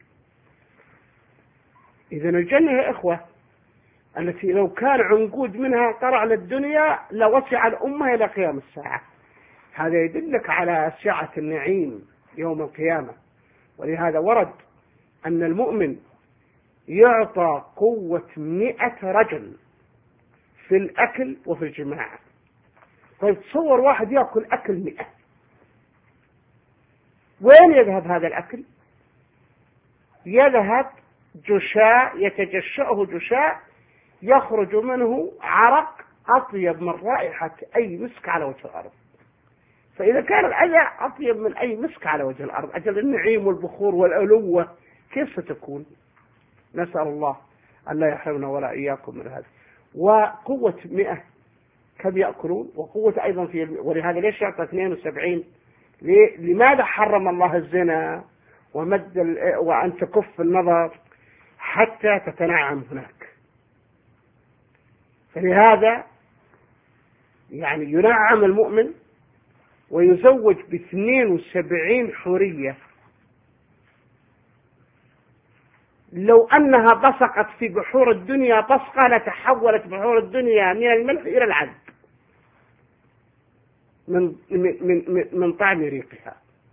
إذن الجنة يا إخوة التي لو كان عنقود منها طلع للدنيا لوسع الأمة إلى قيام الساعة. هذا يدلك على سعة النعيم يوم القيامة. ولهذا ورد أن المؤمن يعطى قوة 100 رجل في الأكل وفي الجماع. طيب تصور واحد يأكل أكل 100، وين يذهب هذا الأكل؟ يذهب جشاء يتجشأه جشاء يخرج منه عرق أطيب من رائحة أي مسك على وجه الأرض. فإذا كان الأذى أطيب من أي مسك على وجه الأرض، أجل النعيم والبخور والألوة كيف ستكون؟ نسأل الله أن لا يحرمنا ولا إياكم من هذا. وقوة 100 كم يأكلون؟ وقوة أيضا في ولهذا ليش يعطى 72؟ لماذا حرم الله الزنا وأن تكف النظر حتى تتنعم هناك؟ فلهذا يعني ينعم المؤمن ويزوج ب72 حورية لو أنها بصقت في بحور الدنيا بصقة لتحولت بحور الدنيا من الملح إلى العذب من طعم ريقها.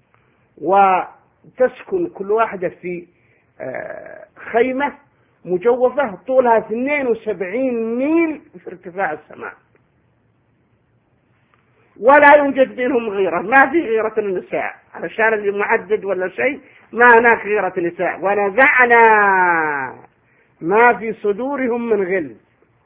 وتسكن كل واحدة في خيمة مجوفة طولها 72 ميل في ارتفاع السماء، ولا يوجد بينهم غيرة، ما في غيرة النساء علشان اللي معدد ولا شيء، ما هناك غيرة النساء. ونزعنا ما في صدورهم من غل،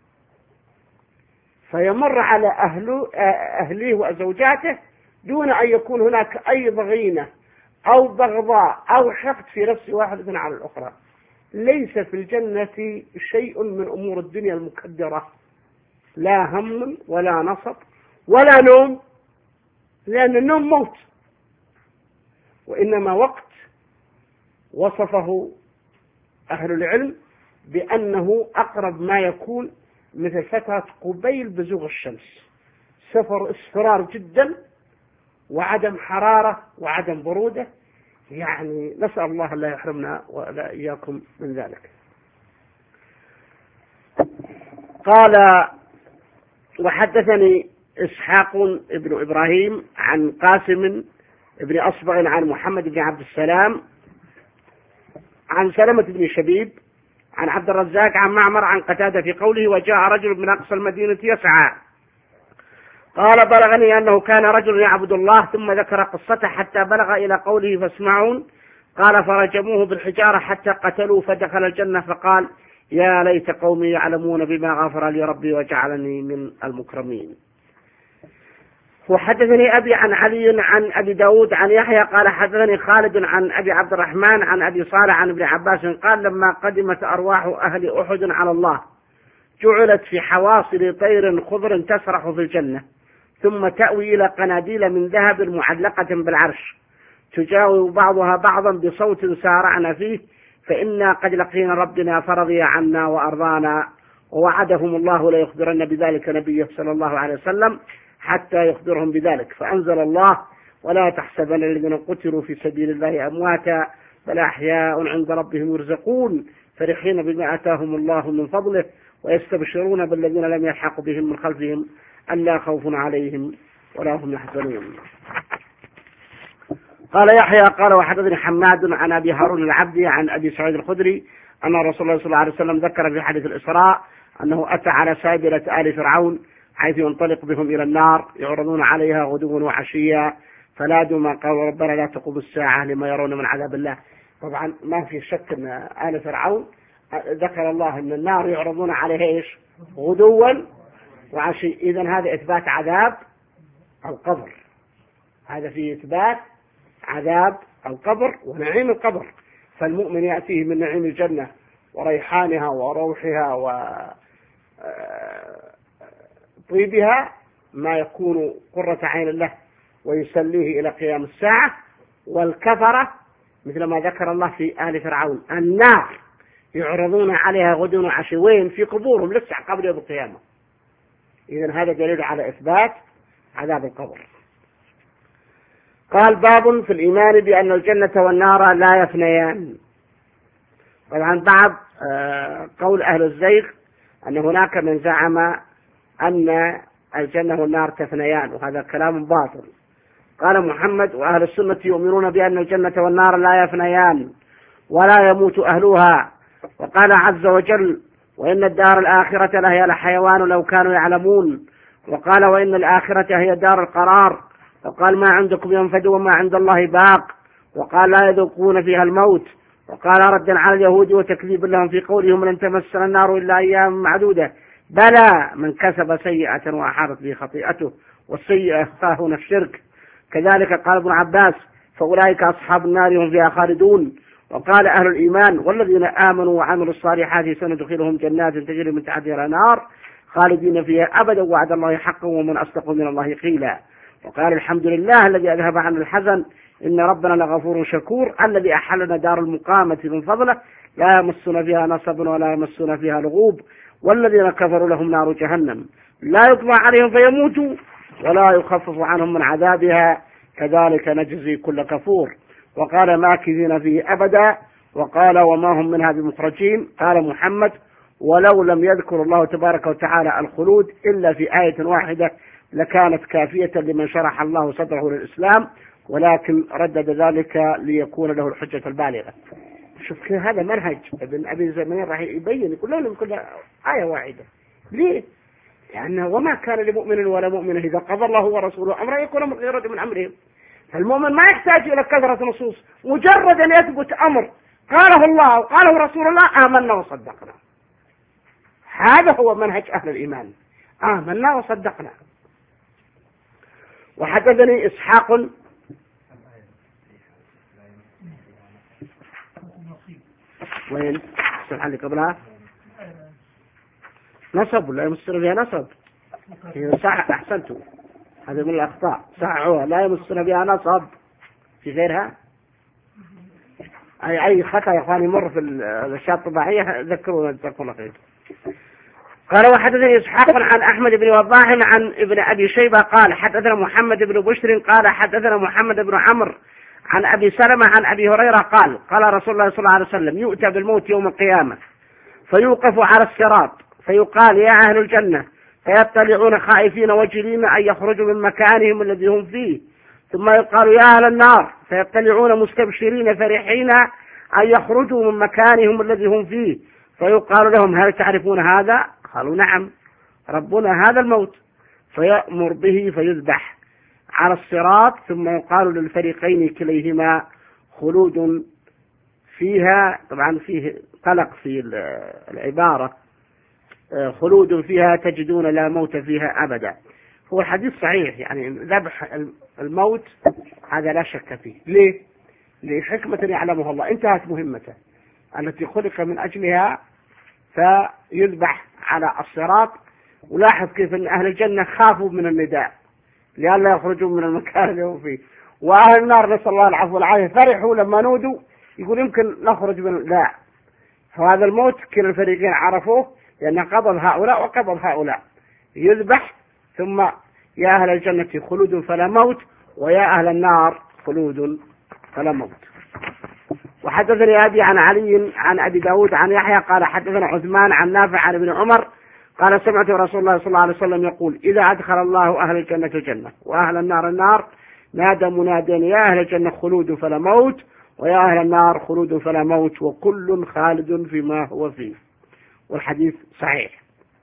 فيمر على أهله وزوجاته دون أن يكون هناك أي ضغينة أو بغضاء أو حقد في نفس واحدة على الأخرى. ليس في الجنة شيء من أمور الدنيا المكدرة، لا هم ولا نصب ولا نوم، لأن النوم موت، وإنما وقت وصفه أهل العلم بأنه أقرب ما يكون مثل فترة قبيل بزوغ الشمس، اصفرار جدا وعدم حرارة وعدم برودة، يعني نسأل الله لا يحرمنا ولا إياكم من ذلك. قال وحدثني إسحاق ابن إبراهيم عن قاسم ابن أصبغ عن محمد بن عبد السلام عن سلمة بن شبيب عن عبد الرزاق عن معمر عن قتادة في قوله وجاء رجل من أقصى المدينة يسعى، قال بلغني أنه كان رجل يعبد الله، ثم ذكر قصته حتى بلغ إلى قوله فاسمعون، قال فرجموه بالحجارة حتى قتلوه فدخل الجنة، فقال يا ليت قومي يعلمون بما غفر لي ربي وجعلني من المكرمين. وحدثني أبي عن علي عن أبي داود عن يحيى قال حدثني خالد عن أبي عبد الرحمن عن أبي صالح عن ابن عباس قال لما قدمت أرواح أهل أحد على الله جعلت في حواصل طير خضر تسرح في الجنة، ثم تأوي إلى قناديل من ذهب معلقة بالعرش تجاوب بعضها بعضا بصوت سارعنا فيه، فإنا قد لقينا ربنا فرضي عنا وأرضانا، ووعدهم الله ليخبرن بذلك نبيه صلى الله عليه وسلم حتى يخبرهم بذلك. فأنزل الله: ولا تحسبن الذين قتلوا في سبيل الله أمواتا بل أحياء عند ربهم يرزقون فرحين بما آتاهم الله من فضله ويستبشرون بالذين لم يلحقوا بهم من خلفهم ألا خوف عليهم ولا هم يحزنون. قال يحيى قال وحدثني حماد عن أبي هارون العبدي عن أبي سعيد الخدري أن رسول الله صلى الله عليه وسلم ذكر في حديث الإسراء أنه أتى على سابلة آل فرعون حيث ينطلق بهم إلى النار يعرضون عليها غدوا وعشيا فنادوا ما قالوا ربنا لا تقوم الساعة لما يرون من عذاب الله. طبعا ما في شك أن آل فرعون ذكر الله أن النار يعرضون عليها إيش؟ غدوا وعشيا. إذن هذا إثبات عذاب القبر، هذا فيه إثبات عذاب القبر ونعيم القبر. فالمؤمن يأتيه من نعيم الجنة وريحانها وروحها وطيبها ما يكون قرة عين له ويسليه إلى قيام الساعة. والكفرة مثل ما ذكر الله في آل فرعون النار يعرضون عليها غدوا وعشيا في قبورهم لسه قبل يوم القيامة. إذن هذا دليل على إثبات عذاب القبر. قال باب في الإيمان بأن الجنة والنار لا يفنيان. طبعا بعض قول أهل الزيغ أن هناك من زعم أن الجنة والنار تفنيان وهذا كلام باطل. قال محمد وأهل السنة يؤمنون بأن الجنة والنار لا يفنيان ولا يموت أهلها. وقال عز وجل وإن الدار الآخرة لهي الحيوان لو كانوا يعلمون. وقال وإن الآخرة هي دار القرار. وقال ما عندكم ينفد وما عند الله باق. وقال لا يذوقون فيها الموت. وقال ردا على اليهود وتكذيب لهم في قولهم لن تمسنا النار إلا أيام معدودة بلى من كسب سيئة وأحاطت به خطيئته والسيئة هنا الشرك. كذلك قال ابن عباس فأولئك أصحاب النار هم فيها خالدون. وقال أهل الإيمان والذين آمنوا وعملوا الصالحات سندخلهم جنات تجري من تحتها الأنهار خالدين فيها أبدا وعد الله حقا ومن أصدق من الله قيلا. وقال الحمد لله الذي أذهب عنا الحزن إن ربنا لغفور شكور الذي أحلنا دار المقامة من فضله لا يمسنا فيها نصب ولا يمسنا فيها لغوب والذين كفروا لهم نار جهنم لا يطلع عليهم فيموتوا ولا يخفف عنهم من عذابها كذلك نجزي كل كفور. وقال ماكثين فيه أبدا. وقال وما هم منها بمخرجين. قال محمد ولو لم يذكر الله تبارك وتعالى الخلود إلا في آية واحدة لكانت كافية لمن شرح الله صدره للإسلام ولكن ردد ذلك ليكون له الحجة البالغة. شوف هذا منهج ابن أبي زمين راح يبين كلهم كل آية واحدة. ليه؟ لأنه وما كان لمؤمن ولا مؤمن إذا قضى الله ورسوله أمرا يكون من غير من أمرهم. فالمؤمن ما يحتاج إلى كثرة نصوص مجرد أن يثبت أمر قاله الله وقاله رسول الله آمنا وصدقنا. هذا هو منهج أهل الإيمان آمنا وصدقنا. وحدثني إسحاق وين الصفحة اللي قبلها نصب ولا يمسنا فيها نصب صح أحسنتم هذا من الأخطاء صحعوها لا يمسنا فيها نصب في غيرها أي خطأ يا أخواني مر في الأشياء الطباعية ذكرونا جزاكم الله خير. قال وحدثني إسحاق عن أحمد بن وضاح عن ابن أبي شيبة قال حدثنا محمد بن بشر قال حدثنا محمد بن عمرو عن أبي سلمة عن أبي هريرة قال قال رسول الله صلى الله عليه وسلم يؤتى بالموت يوم القيامة فيوقف على الصراط فيقال يا أهل الجنة فيطلعون خائفين وجلين أن يخرجوا من مكانهم الذي هم فيه ثم يقال يا أهل النار فيطلعون مستبشرين فرحين أن يخرجوا من مكانهم الذي هم فيه فيقال لهم هل تعرفون هذا؟ قالوا نعم ربنا هذا الموت فيأمر به فيذبح على الصراط ثم يقال للفريقين كليهما خلود فيها. طبعا فيه قلق في العبارة خلود فيها تجدون لا موت فيها أبدا. هو الحديث صحيح يعني ذبح الموت هذا لا شك فيه. ليه؟ لحكمة يعلمها الله انتهت مهمته التي خلق من أجلها فيذبح على الصراط. ولاحظ كيف أن أهل الجنة خافوا من النداء لئلا يخرجوا من المكان اللي هم فيه وأهل النار نسأل الله العفو والعافية فرحوا لما نودوا يقول يمكن نخرج من لا. فهذا الموت كل الفريقين عرفوه لأن قبض هؤلاء وقبض هؤلاء يذبح ثم يا أهل الجنة خلود فلا موت، ويا أهل النار خلود فلا موت. وحدثني أبي عن علي عن أبي داود عن يحيى قال حدثنا عثمان عن نافع عن ابن عمر قال سمعت رسول الله صلى الله عليه وسلم يقول إذا أدخل الله أهل الجنة الجنة وأهل النار النار نادى مناد يا أهل الجنة خلود فلا موت، ويا أهل النار خلود فلا موت، وكل خالد فيما هو فيه. والحديث صحيح.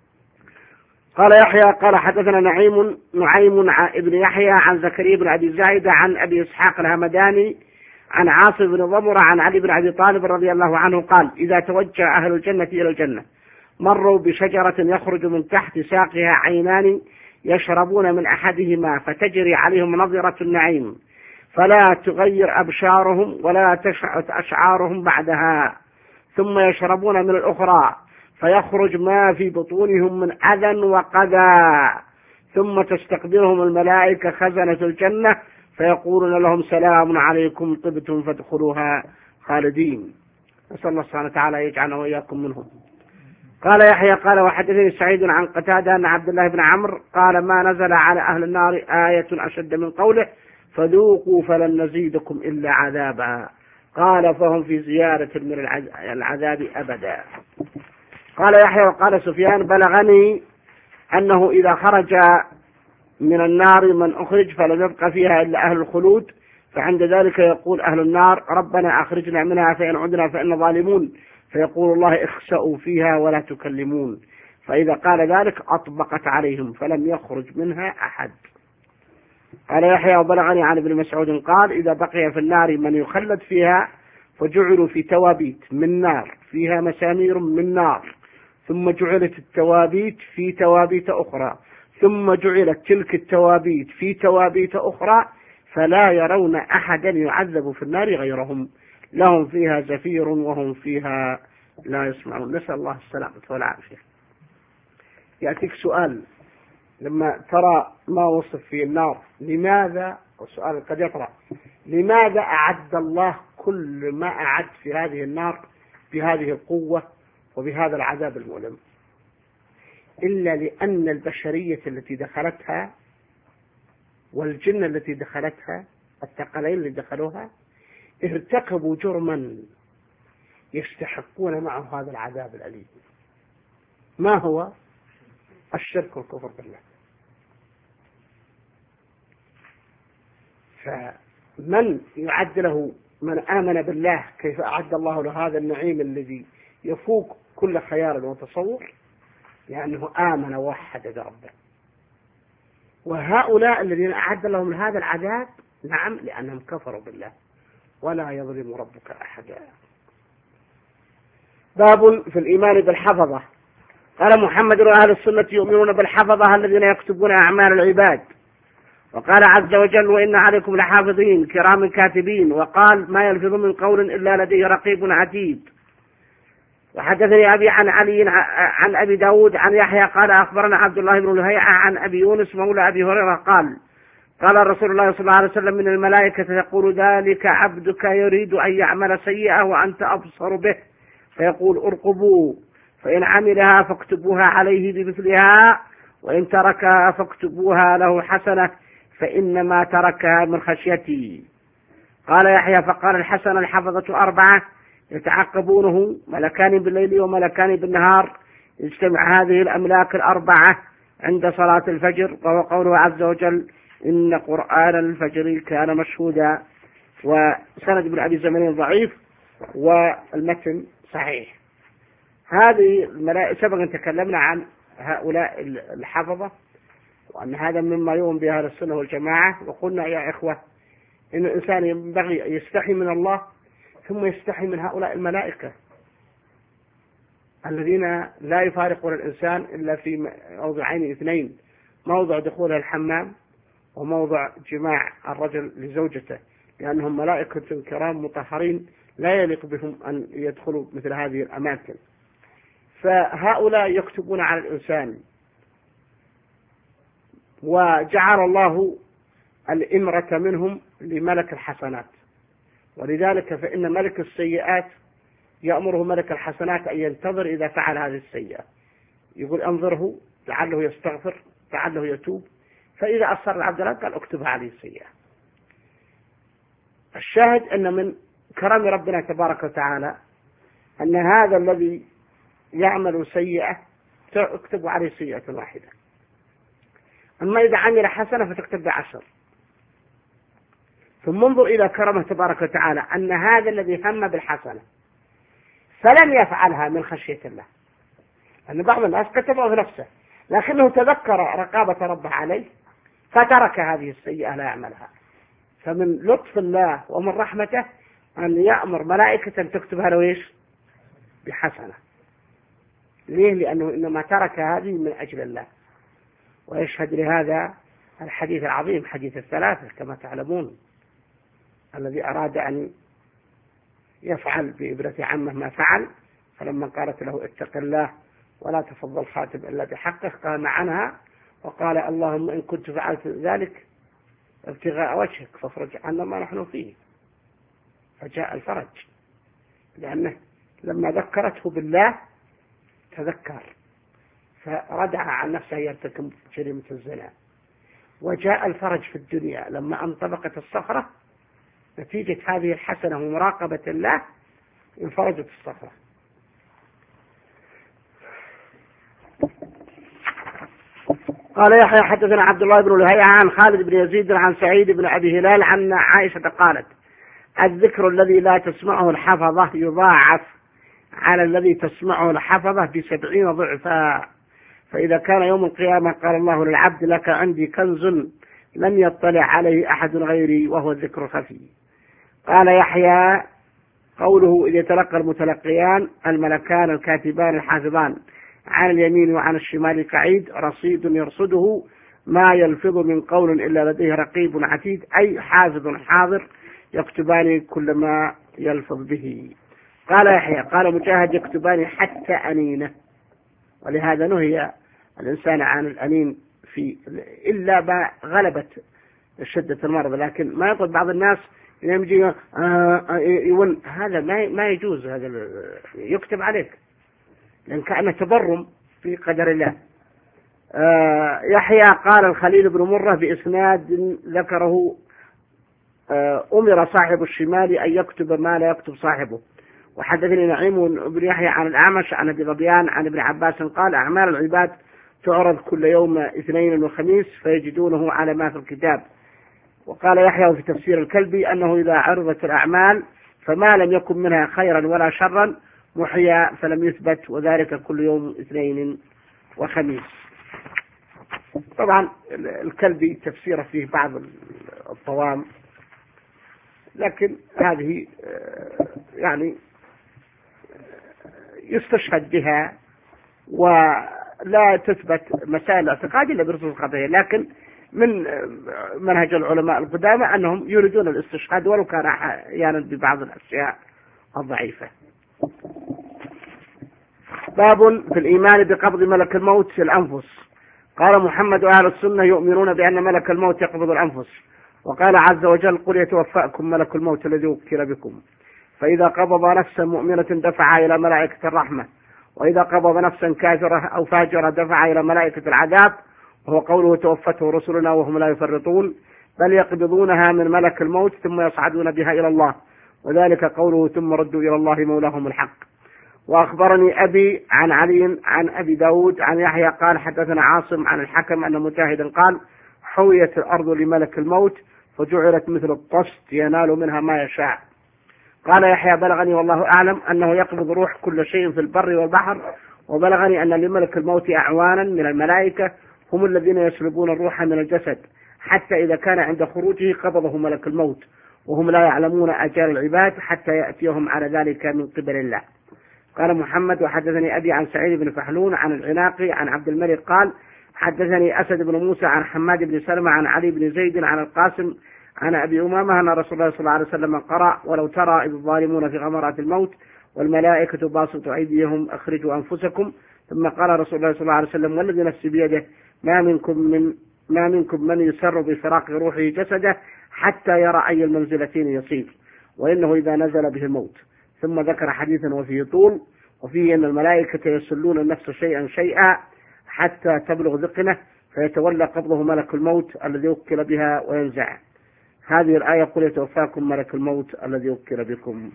قال يحيى قال حدثنا نعيم ابن يحيى عن زكريا بن أبي زايدة عن أبي إسحاق الهمداني عن عاصم بن ضمرة عن علي بن أبي طالب رضي الله عنه قال إذا توجه أهل الجنة إلى الجنة مروا بشجرة يخرج من تحت ساقها عينان يشربون من أحدهما فتجري عليهم نظرة النعيم فلا تغير أبشارهم ولا تشعث أشعارهم بعدها، ثم يشربون من الأخرى فيخرج ما في بطونهم من أذى وقذى، ثم تستقبلهم الملائكة خزنة الجنة فيقولون لهم سلام عليكم طبتم فادخلوها خالدين. نسأل الله سبحانه وتعالى يجعلنا وإياكم منهم. قال يحيى قال وحدثني سعيد عن قتادة أن عبد الله بن عمرو قال ما نزل على أهل النار آية أشد من قوله فذوقوا فلن نزيدكم إلا عذابا، قال فهم في زيادة من العذاب أبدا. قال يحيى وقال سفيان بلغني أنه إذا خرج من النار من أخرج فلم يبق فيها إلا أهل الخلود، فعند ذلك يقول أهل النار ربنا أخرجنا منها فإن عدنا فإن ظالمون، فيقول الله اخسأوا فيها ولا تكلمون، فإذا قال ذلك أطبقت عليهم فلم يخرج منها أحد. قال يحيى وبلغني عن ابن مسعود قال إذا بقي في النار من يخلد فيها فجعلوا في توابيت من نار فيها مسامير من نار، ثم جعلت التوابيت في توابيت أخرى، ثم جعلت تلك التوابيت في توابيت أخرى، فلا يرون أحدا يعذب في النار غيرهم، لهم فيها زفير وهم فيها لا يسمعون. نسأل الله السلامة والعافية. يأتيك سؤال لما ترى ما وصف في النار لماذا، والسؤال قد يطرأ لماذا أعد الله كل ما أعد في هذه النار بهذه القوة وبهذا العذاب المؤلم؟ إلا لأن البشرية التي دخلتها والجن التي دخلتها الثقلين اللي دخلوها ارتكبوا جرما يستحقون معه هذا العذاب الأليم. ما هو؟ الشرك والكفر بالله. فمن يعد له من آمن بالله كيف أعد الله له هذا النعيم الذي يفوق كل خيال وتصور، لأنه آمن ووحد بربه. وهؤلاء الذين أعد لهم هذا العذاب نعم لأنهم كفروا بالله، ولا يظلم ربك أحدا. باب في الإيمان بالحفظة. قال محمد وأهل السنة يؤمنون بالحفظة الذين يكتبون أعمال العباد، وقال عز وجل وإن عليكم لحافظين كرام كاتبين، وقال ما يلفظ من قول إلا لديه رقيب عتيد. وحدثني أبي عن علي عن أبي داود عن يحيى قال أخبرنا عبد الله بن لهيعة عن أبي يونس مولى أبي هريرة قال رسول الله صلى الله عليه وسلم من الملائكة يقول ذلك عبدك يريد أن يعمل سيئة وأنت أبصر به، فيقول ارقبوا، فإن عملها فاكتبوها عليه بمثلها، وإن تركها فاكتبوها له حسنة، فإنما تركها من خشيتي. قال يحيى فقال الحسن الحفظة 4 يتعقبونه ملكان بالليل وملكان بالنهار، يجتمع هذه الأملاك 4 عند صلاة الفجر، وهو قوله عز وجل إن قرآن الفجر كان مشهودا. وسند ابن أبي زمن ضعيف والمتن صحيح. هذه الملائكة سبق أن تكلمنا عن هؤلاء الحفظة وأن هذا مما يؤمن به أهل السنة والجماعة، وقلنا يا إخوة إن الإنسان ينبغي يستحي من الله ثم يستحي من هؤلاء الملائكة الذين لا يفارقون الإنسان إلا في موضعين 2: موضع دخول الحمام وموضع جماع الرجل لزوجته، لأنهم ملائكة كرام مطهرين لا يليق بهم أن يدخلوا مثل هذه الأماكن. فهؤلاء يكتبون على الإنسان، وجعل الله الإمرة منهم لملك الحسنات، ولذلك فإن ملك السيئات يأمره ملك الحسنات أن ينتظر إذا فعل هذه السيئة، يقول انظره لعله يستغفر لعله يتوب، فإذا أصر العبد الله قال اكتبها عليه السيئة. الشاهد أن من كرم ربنا تبارك وتعالى أن هذا الذي يعمل سيئة تكتب عليه سيئة واحدة، أما إذا عمل حسنة فتكتب ب10. ثم انظر إلى كرمه تبارك وتعالى أن هذا الذي هم بالحسنة فلم يفعلها من خشية الله، أن بعض الناس كتبه في نفسه لكنه تذكر رقابة ربه عليه فترك هذه السيئة لا يعملها. فمن لطف الله ومن رحمته أن يأمر ملائكة أن تكتبها له إيش؟ بحسنة. ليه؟ لأنه إنما ترك هذه من أجل الله. ويشهد لهذا الحديث العظيم، حديث الثلاثة كما تعلمون، الذي أراد أن يفعل بإبرة عمه ما فعل، فلما قالت له اتق الله ولا تفضل خاتم إلا بحقه قام عنها وقال اللهم إن كنت فعلت ذلك ابتغاء وجهك فافرج عنا ما نحن فيه. فجاء الفرج لأنه لما ذكرته بالله تذكر فردع عن نفسه يرتكب جريمة الزنا. وجاء الفرج في الدنيا لما انطبقت الصخرة نتيجة هذه الحسنة ومراقبة الله انفرجت الصخرة. قال يحيى حدثنا عبد الله بن لهيعة عن خالد بن يزيد عن سعيد بن أبي هلال عن عائشة قالت الذكر الذي لا تسمعه الحفظة يضاعف على الذي تسمعه الحفظة ب70 ضعفا، فإذا كان يوم القيامة قال الله للعبد لك عندي كنز لم يطلع عليه أحد غيري وهو الذكر الخفي. قال يحيى قوله إذ يتلقى المتلقيان الملكان الكاتبان الحافظان عن اليمين وعن الشمال قعيد رصيد يرصده ما يلفظ من قول إلا لديه رقيب عتيد، أي حافظ حاضر يكتبان كل ما يلفظ به. قال يحيى قال مجاهد يكتبان حتى أنينه، ولهذا نهي الإنسان عن الأنين في إلا ما غلبت شدة المرض، لكن ما يطلب بعض الناس يجي يقول هذا ما يجوز، هذا يكتب عليك لأن كأنه تبرم في قدر الله. يحيى قال الخليل بن مرة بإسناد ذكره أمر صاحب الشمال أن يكتب ما لا يكتب صاحبه. وحدثني نعيم بن يحيى عن الأعمش عن أبي ظبيان عن ابن عباس قال أعمال العباد تعرض كل يوم اثنين وخميس فيجدونه على ما في الكتاب. وقال يحيى في تفسير الكلبي أنه إذا عرضت الأعمال فما لم يكن منها خيرا ولا شرا محيا فلم يثبت، وذلك كل يوم اثنين وخميس. طبعا الكلبي تفسيره فيه بعض الطوام، لكن هذه يعني يستشهد بها ولا تثبت مسائل الاعتقاد إلا برسول القضية، لكن من منهج العلماء القدامى أنهم يريدون الاستشهاد ولو كان أحيانا ببعض الأشياء الضعيفة. باب في الإيمان بقبض ملك الموت في الأنفس. قال محمد وأهل السنة يؤمنون بأن ملك الموت يقبض الأنفس، وقال عز وجل قل يتوفاكم ملك الموت الذي وكل بكم، فإذا قبض نفسا مؤمنة دفع إلى ملائكة الرحمة، وإذا قبض نفسا كافرة أو فاجرة دفع إلى ملائكة العذاب، وهو قوله توفته رسلنا وهم لا يفرطون، بل يقبضونها من ملك الموت ثم يصعدون بها إلى الله، وذلك قوله ثم ردوا إلى الله مولاهم الحق. وأخبرني أبي عن علي عن أبي داود عن يحيى قال حدثنا عاصم عن الحكم أن مجاهدا قال حويت الأرض لملك الموت فجعلت مثل الطست ينال منها ما يشاء. قال يحيى بلغني والله أعلم أنه يقبض روح كل شيء في البر والبحر، وبلغني أن لملك الموت أعوانا من الملائكة هم الذين يسلبون الروح من الجسد حتى إذا كان عند خروجه قبضه ملك الموت، وهم لا يعلمون أجال العباد حتى يأتيهم على ذلك من قبل الله. قال محمد وحدثني أبي عن سعيد بن فحلون عن العناقي عن عبد الملك قال حدثني أسد بن موسى عن حماد بن سلمة عن علي بن زيد عن القاسم عن أبي أمامة أن رسول الله صلى الله عليه وسلم قرأ ولو ترى إذ الظالمون في غمرات الموت والملائكة باسطوا أيديهم أخرجوا أنفسكم، ثم قال رسول الله صلى الله عليه وسلم والذي نفسي بيده ما منكم من يسر بفراق روحه جسده حتى يرى أي المنزلتين يصير، وإنه إذا نزل به الموت. ثم ذكر حديثا وفيه طول، وفيه أن الملائكة يسلون النفس شيئا شيئا حتى تبلغ ذقنه فيتولى قبضه ملك الموت الذي وكل بها وينزع. هذه الآية قل يتوفاكم ملك الموت الذي وكل بكم.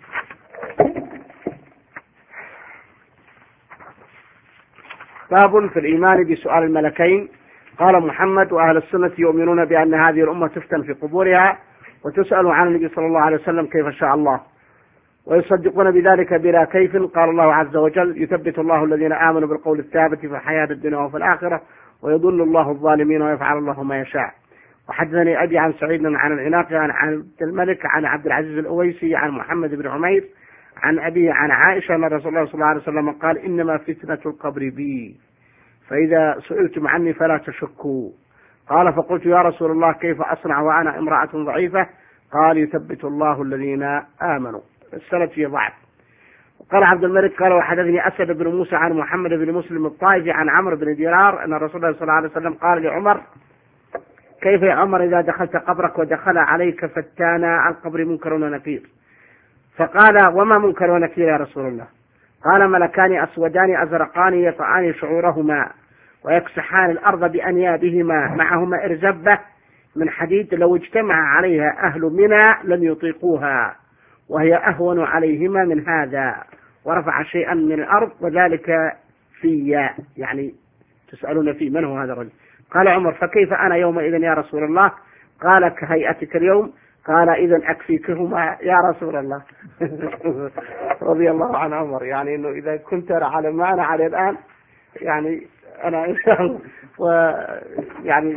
باب في الإيمان بسؤال الملكين. قال محمد: وأهل السنة يؤمنون بأن هذه الأمة تفتن في قبورها وتسأل عن النبي صلى الله عليه وسلم كيف شاء الله، ويصدقون بذلك بلا كيف. قال الله عز وجل: يثبت الله الذين آمنوا بالقول الثابت في الحياة الدنيا وفي الآخرة ويضل الله الظالمين ويفعل الله ما يشاء. وحدثني أبي عن سعيد عن العناق عن عبد الملك عن عبد العزيز الأويسي عن محمد بن عمير عن أبي عن عائشة أن رسول الله صلى الله عليه وسلم قال: إنما فتنة القبر بي، فإذا سئلتم عني فلا تشكوا. قال: فقلت: يا رسول الله كيف أصنع وأنا امرأة ضعيفة؟ قال: يثبت الله الذين آمنوا. السند فيه ضعف. قال عبد الملك: قال وحدثني أسد بن موسى عن محمد بن مسلم الطائفي عن عمرو بن دينار أن رسول الله صلى الله عليه وسلم قال لعمر: كيف يا عمر إذا دخلت قبرك ودخل عليك فتانا القبر منكر ونكير؟ فقال: وما منكر ونكير يا رسول الله؟ قال: ملكان أسودان أزرقان يطعان شعورهما ويكسحان الأرض بأنيابهما معهما إرزبة من حديد لو اجتمع عليها أهل منى لم يطيقوها وهي أهون عليهما من هذا، ورفع شيئا من الأرض وذلك في، يعني تسألون فيه من هو هذا الرجل؟ قال عمر: فكيف أنا يومئذ يا رسول الله؟ قال: كهيئتك اليوم. قال: إذن أكفيكهما يا رسول الله. رضي الله عن عمر، يعني إنه إذا كنت على ما أنا عليه الآن يعني أنا إن شاء الله، ويعني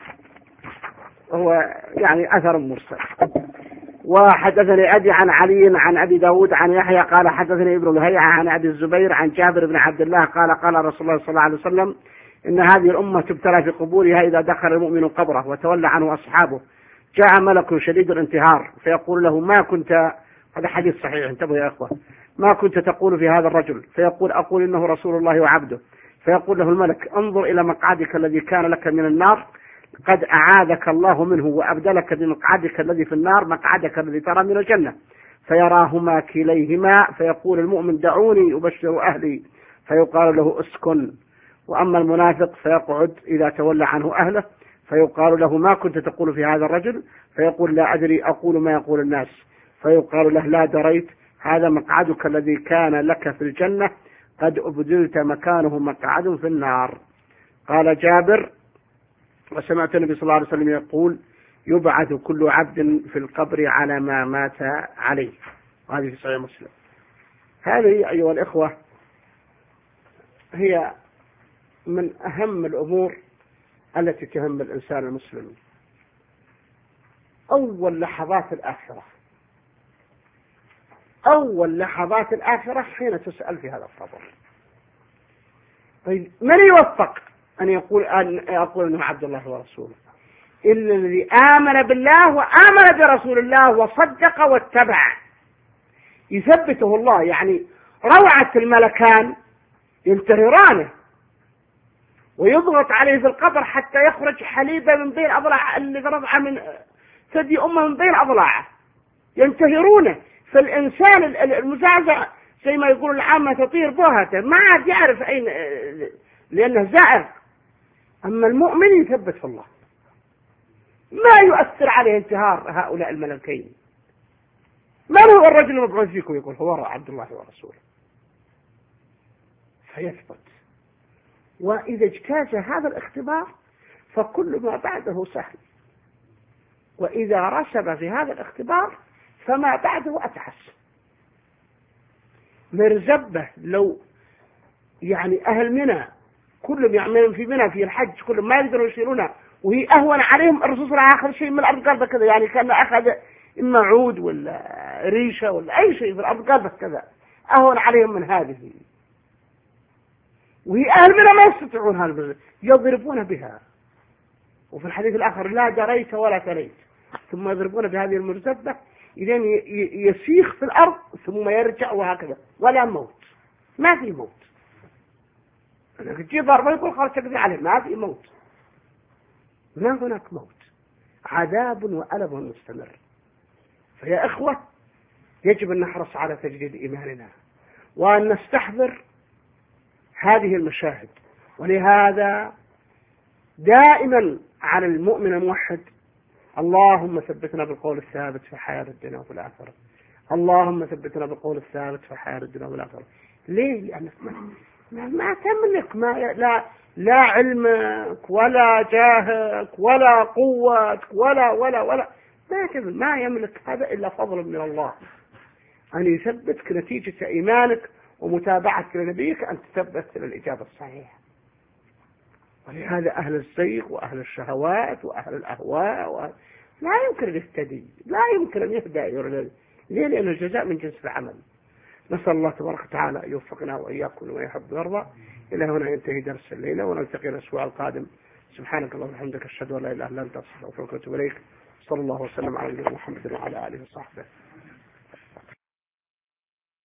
هو يعني أثر مرسل. وحدثني أبي عن علي عن أبي داود عن يحيى قال: حدثني ابن لهيعة عن أبي الزبير عن جابر بن عبد الله قال: قال رسول الله صلى الله عليه وسلم: إن هذه الأمة تبتلى في قبورها إذا دخل المؤمن قبره وتولى عنه أصحابه جاء ملك شديد الانتهار فيقول له: ما كنت، هذا حديث صحيح انتبهوا يا أخوة، ما كنت تقول في هذا الرجل؟ فيقول: أقول إنه رسول الله وعبده. فيقول له الملك: انظر إلى مقعدك الذي كان لك من النار، قد أعاذك الله منه وأبدلك بمقعدك الذي في النار مقعدك الذي ترى من الجنة. فيراهما كليهما فيقول المؤمن: دعوني أبشر أهلي، فيقال له: اسكن. وأما المنافق فيقعد إذا تولى عنه أهله فيقال له: ما كنت تقول في هذا الرجل؟ فيقول: لا أدري، أقول ما يقول الناس. فيقال له: لا دريت، هذا مقعدك الذي كان لك في الجنة، قد أبدلت مكانه مقعد في النار. قال جابر: وسمعت النبي صلى الله عليه وسلم يقول: يبعث كل عبد في القبر على ما مات عليه. وهذه في صحيح مسلم. هذه أيها الإخوة هي من أهم الأمور التي تهم الإنسان المسلم. أول لحظات الآخرة، أول لحظات الآخرة حين تسأل في هذا القبر. طيب من يوفق أن يقول أنه عبد الله ورسوله؟ إلا الذي آمن بالله وآمن برسول الله وصدق واتبع، يثبته الله. يعني روعة الملكان ينتهرانه ويضغط عليه في القبر حتى يخرج حليبة من بين أضلاعه، اللي رضع من ثدي أمه من بين أضلاعه، ينتهرونه. فالإنسان المزعزع زي ما يقول العامة تطير بوهته، ما عاد يعرف أين، لأنه زائر. أما المؤمن يثبت في الله، ما يؤثر عليه انتهار هؤلاء الملكين. من هو الرجل المبعوث فيكم؟ يقول: هو عبد الله ورسوله. فيثبت. وإذا اجتاز هذا الاختبار فكل ما بعده سهل، وإذا رسب في هذا الاختبار فما بعده أتعس. مرزبة لو يعني أهل منى كلهم يعملون في منى في الحج، كلهم ما يقدروا يشيلونها، وهي أهون عليهم. الرسول صلى الله عليه وسلم آخر شيء من الأرض قلبه كذا، يعني كان أخذ إما عود ولا ريشة ولا أي شيء في الأرض قلبه كذا، أهون عليهم من هذه. وهي أهل منى ما يستطيعون هذا، يضربون بها. وفي الحديث الآخر: لا دريت ولا تليت. ثم يضربون بهذه المرزبة إذن يسيخ في الأرض ثم يرجع، وهكذا، ولا موت، ما في موت. تجي ضربة يقول: خلاص تقضي عليه، ما في موت، ما هناك موت، عذاب وألم مستمر. فيا إخوة يجب أن نحرص على تجديد إيماننا وأن نستحضر هذه المشاهد. ولهذا دائما على المؤمن الموحد: اللهم ثبتنا بالقول الثابت في حياة الدنيا وفي الآخرة. اللهم ثبتنا بالقول الثابت في حياة الدنيا وفي الآخرة. ليه؟ لأنك ما تملك لا علمك ولا جاهك ولا قوتك ولا ما يملك هذا إلا فضل من الله أن يثبتك نتيجة إيمانك ومتابعتك لنبيك أن تثبت للإجابة الصحيحة. ولهذا أهل الزيغ وأهل الشهوات وأهل الأهواء لا يمكن أن يهتدي، لا يمكن أن يهدى. ليه؟ لأن الجزاء من جنس العمل. نسأل الله تبارك وتعالى أن يوفقنا وإياكم وما يحب ويرضى. إلى هنا ينتهي درس الليلة، ونلتقي الأسبوع القادم. سبحانك اللهم وبحمدك، أشهد أن لا إله إلا أنت، أستغفرك وأتوب إليك. صلى الله وسلم على نبينا محمد وعلى آله وصحبه.